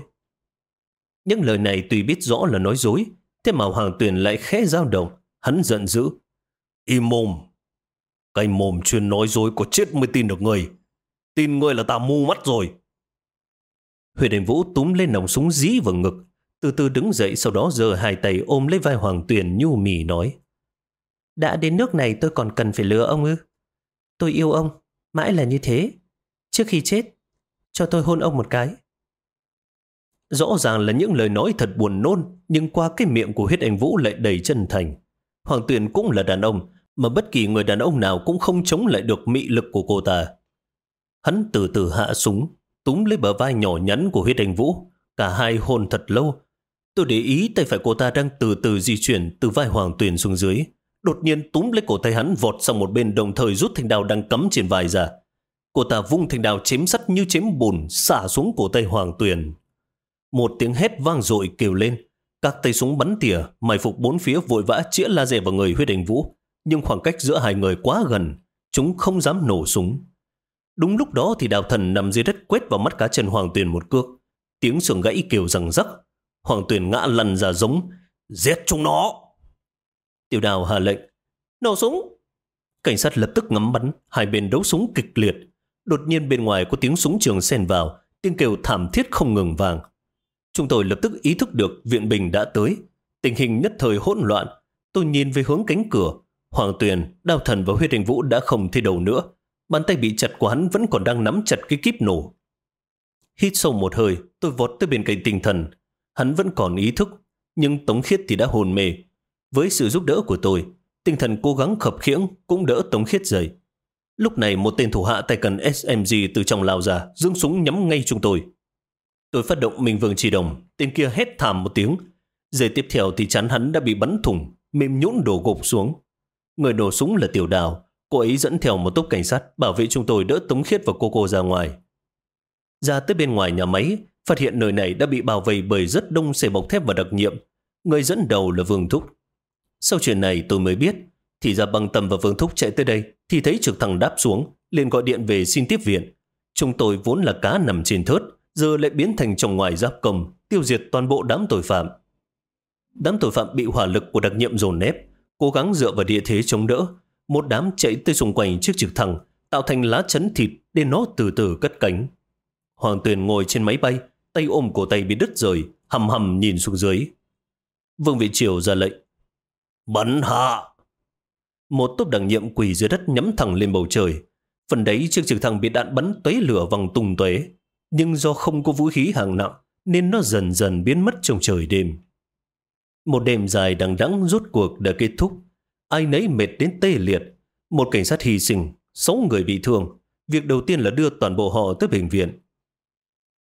Những lời này tuy biết rõ là nói dối, thế mà Hoàng Tuyền lại khẽ dao động. Hắn giận dữ. Im mồm. Cái mồm chuyên nói dối có chết mới tin được người. Tin ngươi là ta mù mắt rồi. Huyền Ảnh Vũ túm lên nòng súng dí vào ngực, từ từ đứng dậy, sau đó giơ hai tay ôm lấy vai Hoàng Tuyền nhu mì nói. Đã đến nước này tôi còn cần phải lừa ông ư? Tôi yêu ông, mãi là như thế. Trước khi chết, cho tôi hôn ông một cái. Rõ ràng là những lời nói thật buồn nôn, nhưng qua cái miệng của Huyết Ảnh Vũ lại đầy chân thành. Hoàng Tuyền cũng là đàn ông, mà bất kỳ người đàn ông nào cũng không chống lại được mị lực của cô ta. Hắn từ từ hạ súng, túm lấy bờ vai nhỏ nhắn của Huyết Ảnh Vũ. Cả hai hôn thật lâu. Tôi để ý tay phải cô ta đang từ từ di chuyển từ vai Hoàng Tuyền xuống dưới. Đột nhiên túm lấy cổ tay hắn vọt sang một bên, đồng thời rút thanh đao đang cắm trên vai ra. Cô ta vung thanh đao chém sắt như chém bùn xả xuống cổ tay Hoàng Tuyền. Một tiếng hét vang dội kêu lên. Các tay súng bắn tỉa, mai phục bốn phía vội vã chĩa laser vào người Huyết Ảnh Vũ. Nhưng khoảng cách giữa hai người quá gần, chúng không dám nổ súng. Đúng lúc đó thì Đào Thần nằm dưới đất quét vào mắt cá chân Hoàng Tuyền một cước. Tiếng xương gãy kêu răng rắc. Hoàng Tuyền ngã lăn ra giống. Giết chúng nó! Tiểu Đào hạ lệnh. Nổ súng! Cảnh sát lập tức ngắm bắn, hai bên đấu súng kịch liệt. Đột nhiên bên ngoài có tiếng súng trường xen vào, tiếng kêu thảm thiết không ngừng vang. Chúng tôi lập tức ý thức được viện binh đã tới. Tình hình nhất thời hỗn loạn. Tôi nhìn về hướng cánh cửa. Hoàng Tuyền, Đao Thần và Huyết Ảnh Vũ đã không thấy đâu nữa. Bàn tay bị chặt của hắn vẫn còn đang nắm chặt cái kíp nổ. Hít sâu một hơi, tôi vọt tới bên cạnh Tinh Thần. Hắn vẫn còn ý thức, nhưng Tống Khiết thì đã hôn mê. Với sự giúp đỡ của tôi, Tinh Thần cố gắng khập khiễng cũng đỡ Tống Khiết dậy. Lúc này một tên thủ hạ tay cầm SMG từ trong lao ra, giương súng nhắm ngay chúng tôi. Tôi phát động Minh Vương Chỉ Đồng, tên kia hét thảm một tiếng. Giây tiếp theo thì chắn hắn đã bị bắn thủng, mềm nhũn đổ gục xuống. Người nổ súng là Tiểu Đào. Cô ấy dẫn theo một tốp cảnh sát bảo vệ chúng tôi đỡ Tống Khiết và cô ra ngoài. Ra tới bên ngoài nhà máy, phát hiện nơi này đã bị bao vây bởi rất đông xe bọc thép và đặc nhiệm. Người dẫn đầu là Vương Thúc. Sau chuyện này tôi mới biết, thì ra Băng Tâm và Vương Thúc chạy tới đây thì thấy trực thăng đáp xuống, liền gọi điện về xin tiếp viện. Chúng tôi vốn là cá nằm trên thớt, giờ lại biến thành trong ngoài giáp công, tiêu diệt toàn bộ đám tội phạm. Đám tội phạm bị hỏa lực của đặc nhiệm dồn ép, cố gắng dựa vào địa thế chống đỡ. Một đám chạy tới xung quanh chiếc trực thăng, tạo thành lá chắn thịt để nó từ từ cất cánh. Hoàng Tuyền ngồi trên máy bay, tay ôm cổ tay bị đứt rời, hầm hầm nhìn xuống dưới. Vương Vị Triều ra lệnh. Bắn hạ! Một tốp đặc nhiệm quỳ dưới đất nhắm thẳng lên bầu trời. Phần đấy chiếc trực thăng bị đạn bắn tóe lửa văng tung tóe. Nhưng do không có vũ khí hạng nặng, nên nó dần dần biến mất trong trời đêm. Một đêm dài đằng đẵng rốt cuộc đã kết thúc. Ai nấy mệt đến tê liệt. Một cảnh sát hy sinh, 6 người bị thương. Việc đầu tiên là đưa toàn bộ họ tới bệnh viện.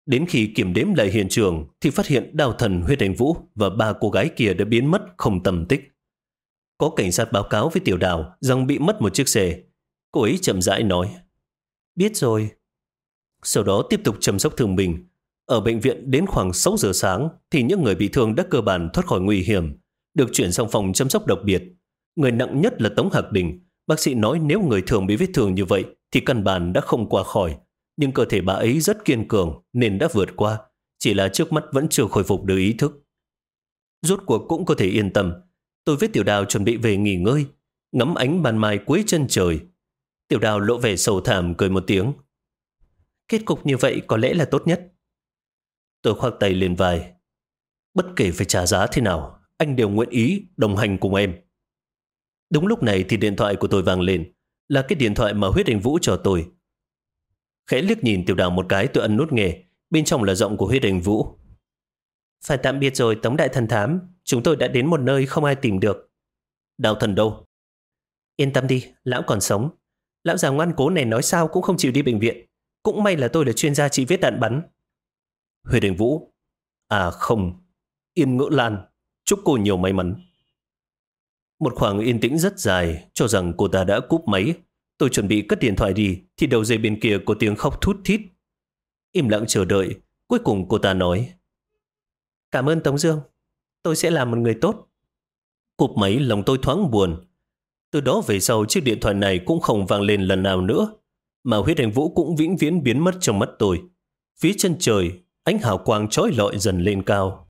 Đến khi kiểm đếm lại hiện trường thì phát hiện Đao Thần, Huyết Ảnh Vũ và 3 cô gái kia đã biến mất không tầm tích. Có cảnh sát báo cáo với Tiểu Đào rằng bị mất một chiếc xe. Cô ấy chậm rãi nói: biết rồi. Sau đó tiếp tục chăm sóc thương binh. Ở bệnh viện đến khoảng 6 giờ sáng thì những người bị thương đã cơ bản thoát khỏi nguy hiểm, được chuyển sang phòng chăm sóc đặc biệt. Người nặng nhất là Tống Hạc Đình. Bác sĩ nói nếu người thường bị vết thương như vậy thì căn bản đã không qua khỏi, nhưng cơ thể bà ấy rất kiên cường nên đã vượt qua, chỉ là trước mắt vẫn chưa khôi phục được ý thức. Rốt cuộc cũng có thể yên tâm. Tôi với Tiểu Đào chuẩn bị về nghỉ ngơi, ngắm ánh ban mai cuối chân trời. Tiểu Đào lộ vẻ sầu thảm cười một tiếng. Kết cục như vậy có lẽ là tốt nhất. Tôi khoác tay lên vai. Bất kể phải trả giá thế nào, anh đều nguyện ý đồng hành cùng em. Đúng lúc này thì điện thoại của tôi vang lên, là cái điện thoại mà Huyết Ảnh Vũ cho tôi. Khẽ liếc nhìn Tiểu Đào một cái, tôi ấn nút nghe. Bên trong là giọng của Huyết Ảnh Vũ. Phải tạm biệt rồi Tống Đại Thần Thám, chúng tôi đã đến một nơi không ai tìm được. Đào Thần đâu? Yên tâm đi, lão còn sống. Lão già ngoan cố này nói sao cũng không chịu đi bệnh viện. Cũng may là tôi là chuyên gia trị vết đạn bắn. Huyết Ảnh Vũ. À không, Yên Ngữ Lan. Chúc cô nhiều may mắn. Một khoảng yên tĩnh rất dài, cho rằng cô ta đã cúp máy. Tôi chuẩn bị cất điện thoại đi thì đầu dây bên kia có tiếng khóc thút thít. Im lặng chờ đợi. Cuối cùng cô ta nói: cảm ơn Tống Dương, tôi sẽ là một người tốt. Cúp máy lòng tôi thoáng buồn. Từ đó về sau chiếc điện thoại này cũng không vang lên lần nào nữa, mà Huyết Ảnh Vũ cũng vĩnh viễn biến mất trong mắt tôi. Phía chân trời ánh hào quang chói lọi dần lên cao.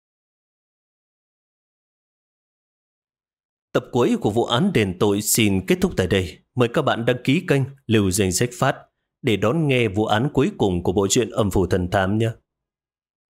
Tập cuối của vụ án đền tội xin kết thúc tại đây. Mời các bạn đăng ký kênh Lưu Danh Sách Phát để đón nghe vụ án cuối cùng của bộ truyện Âm Phủ Thần Thám nhé.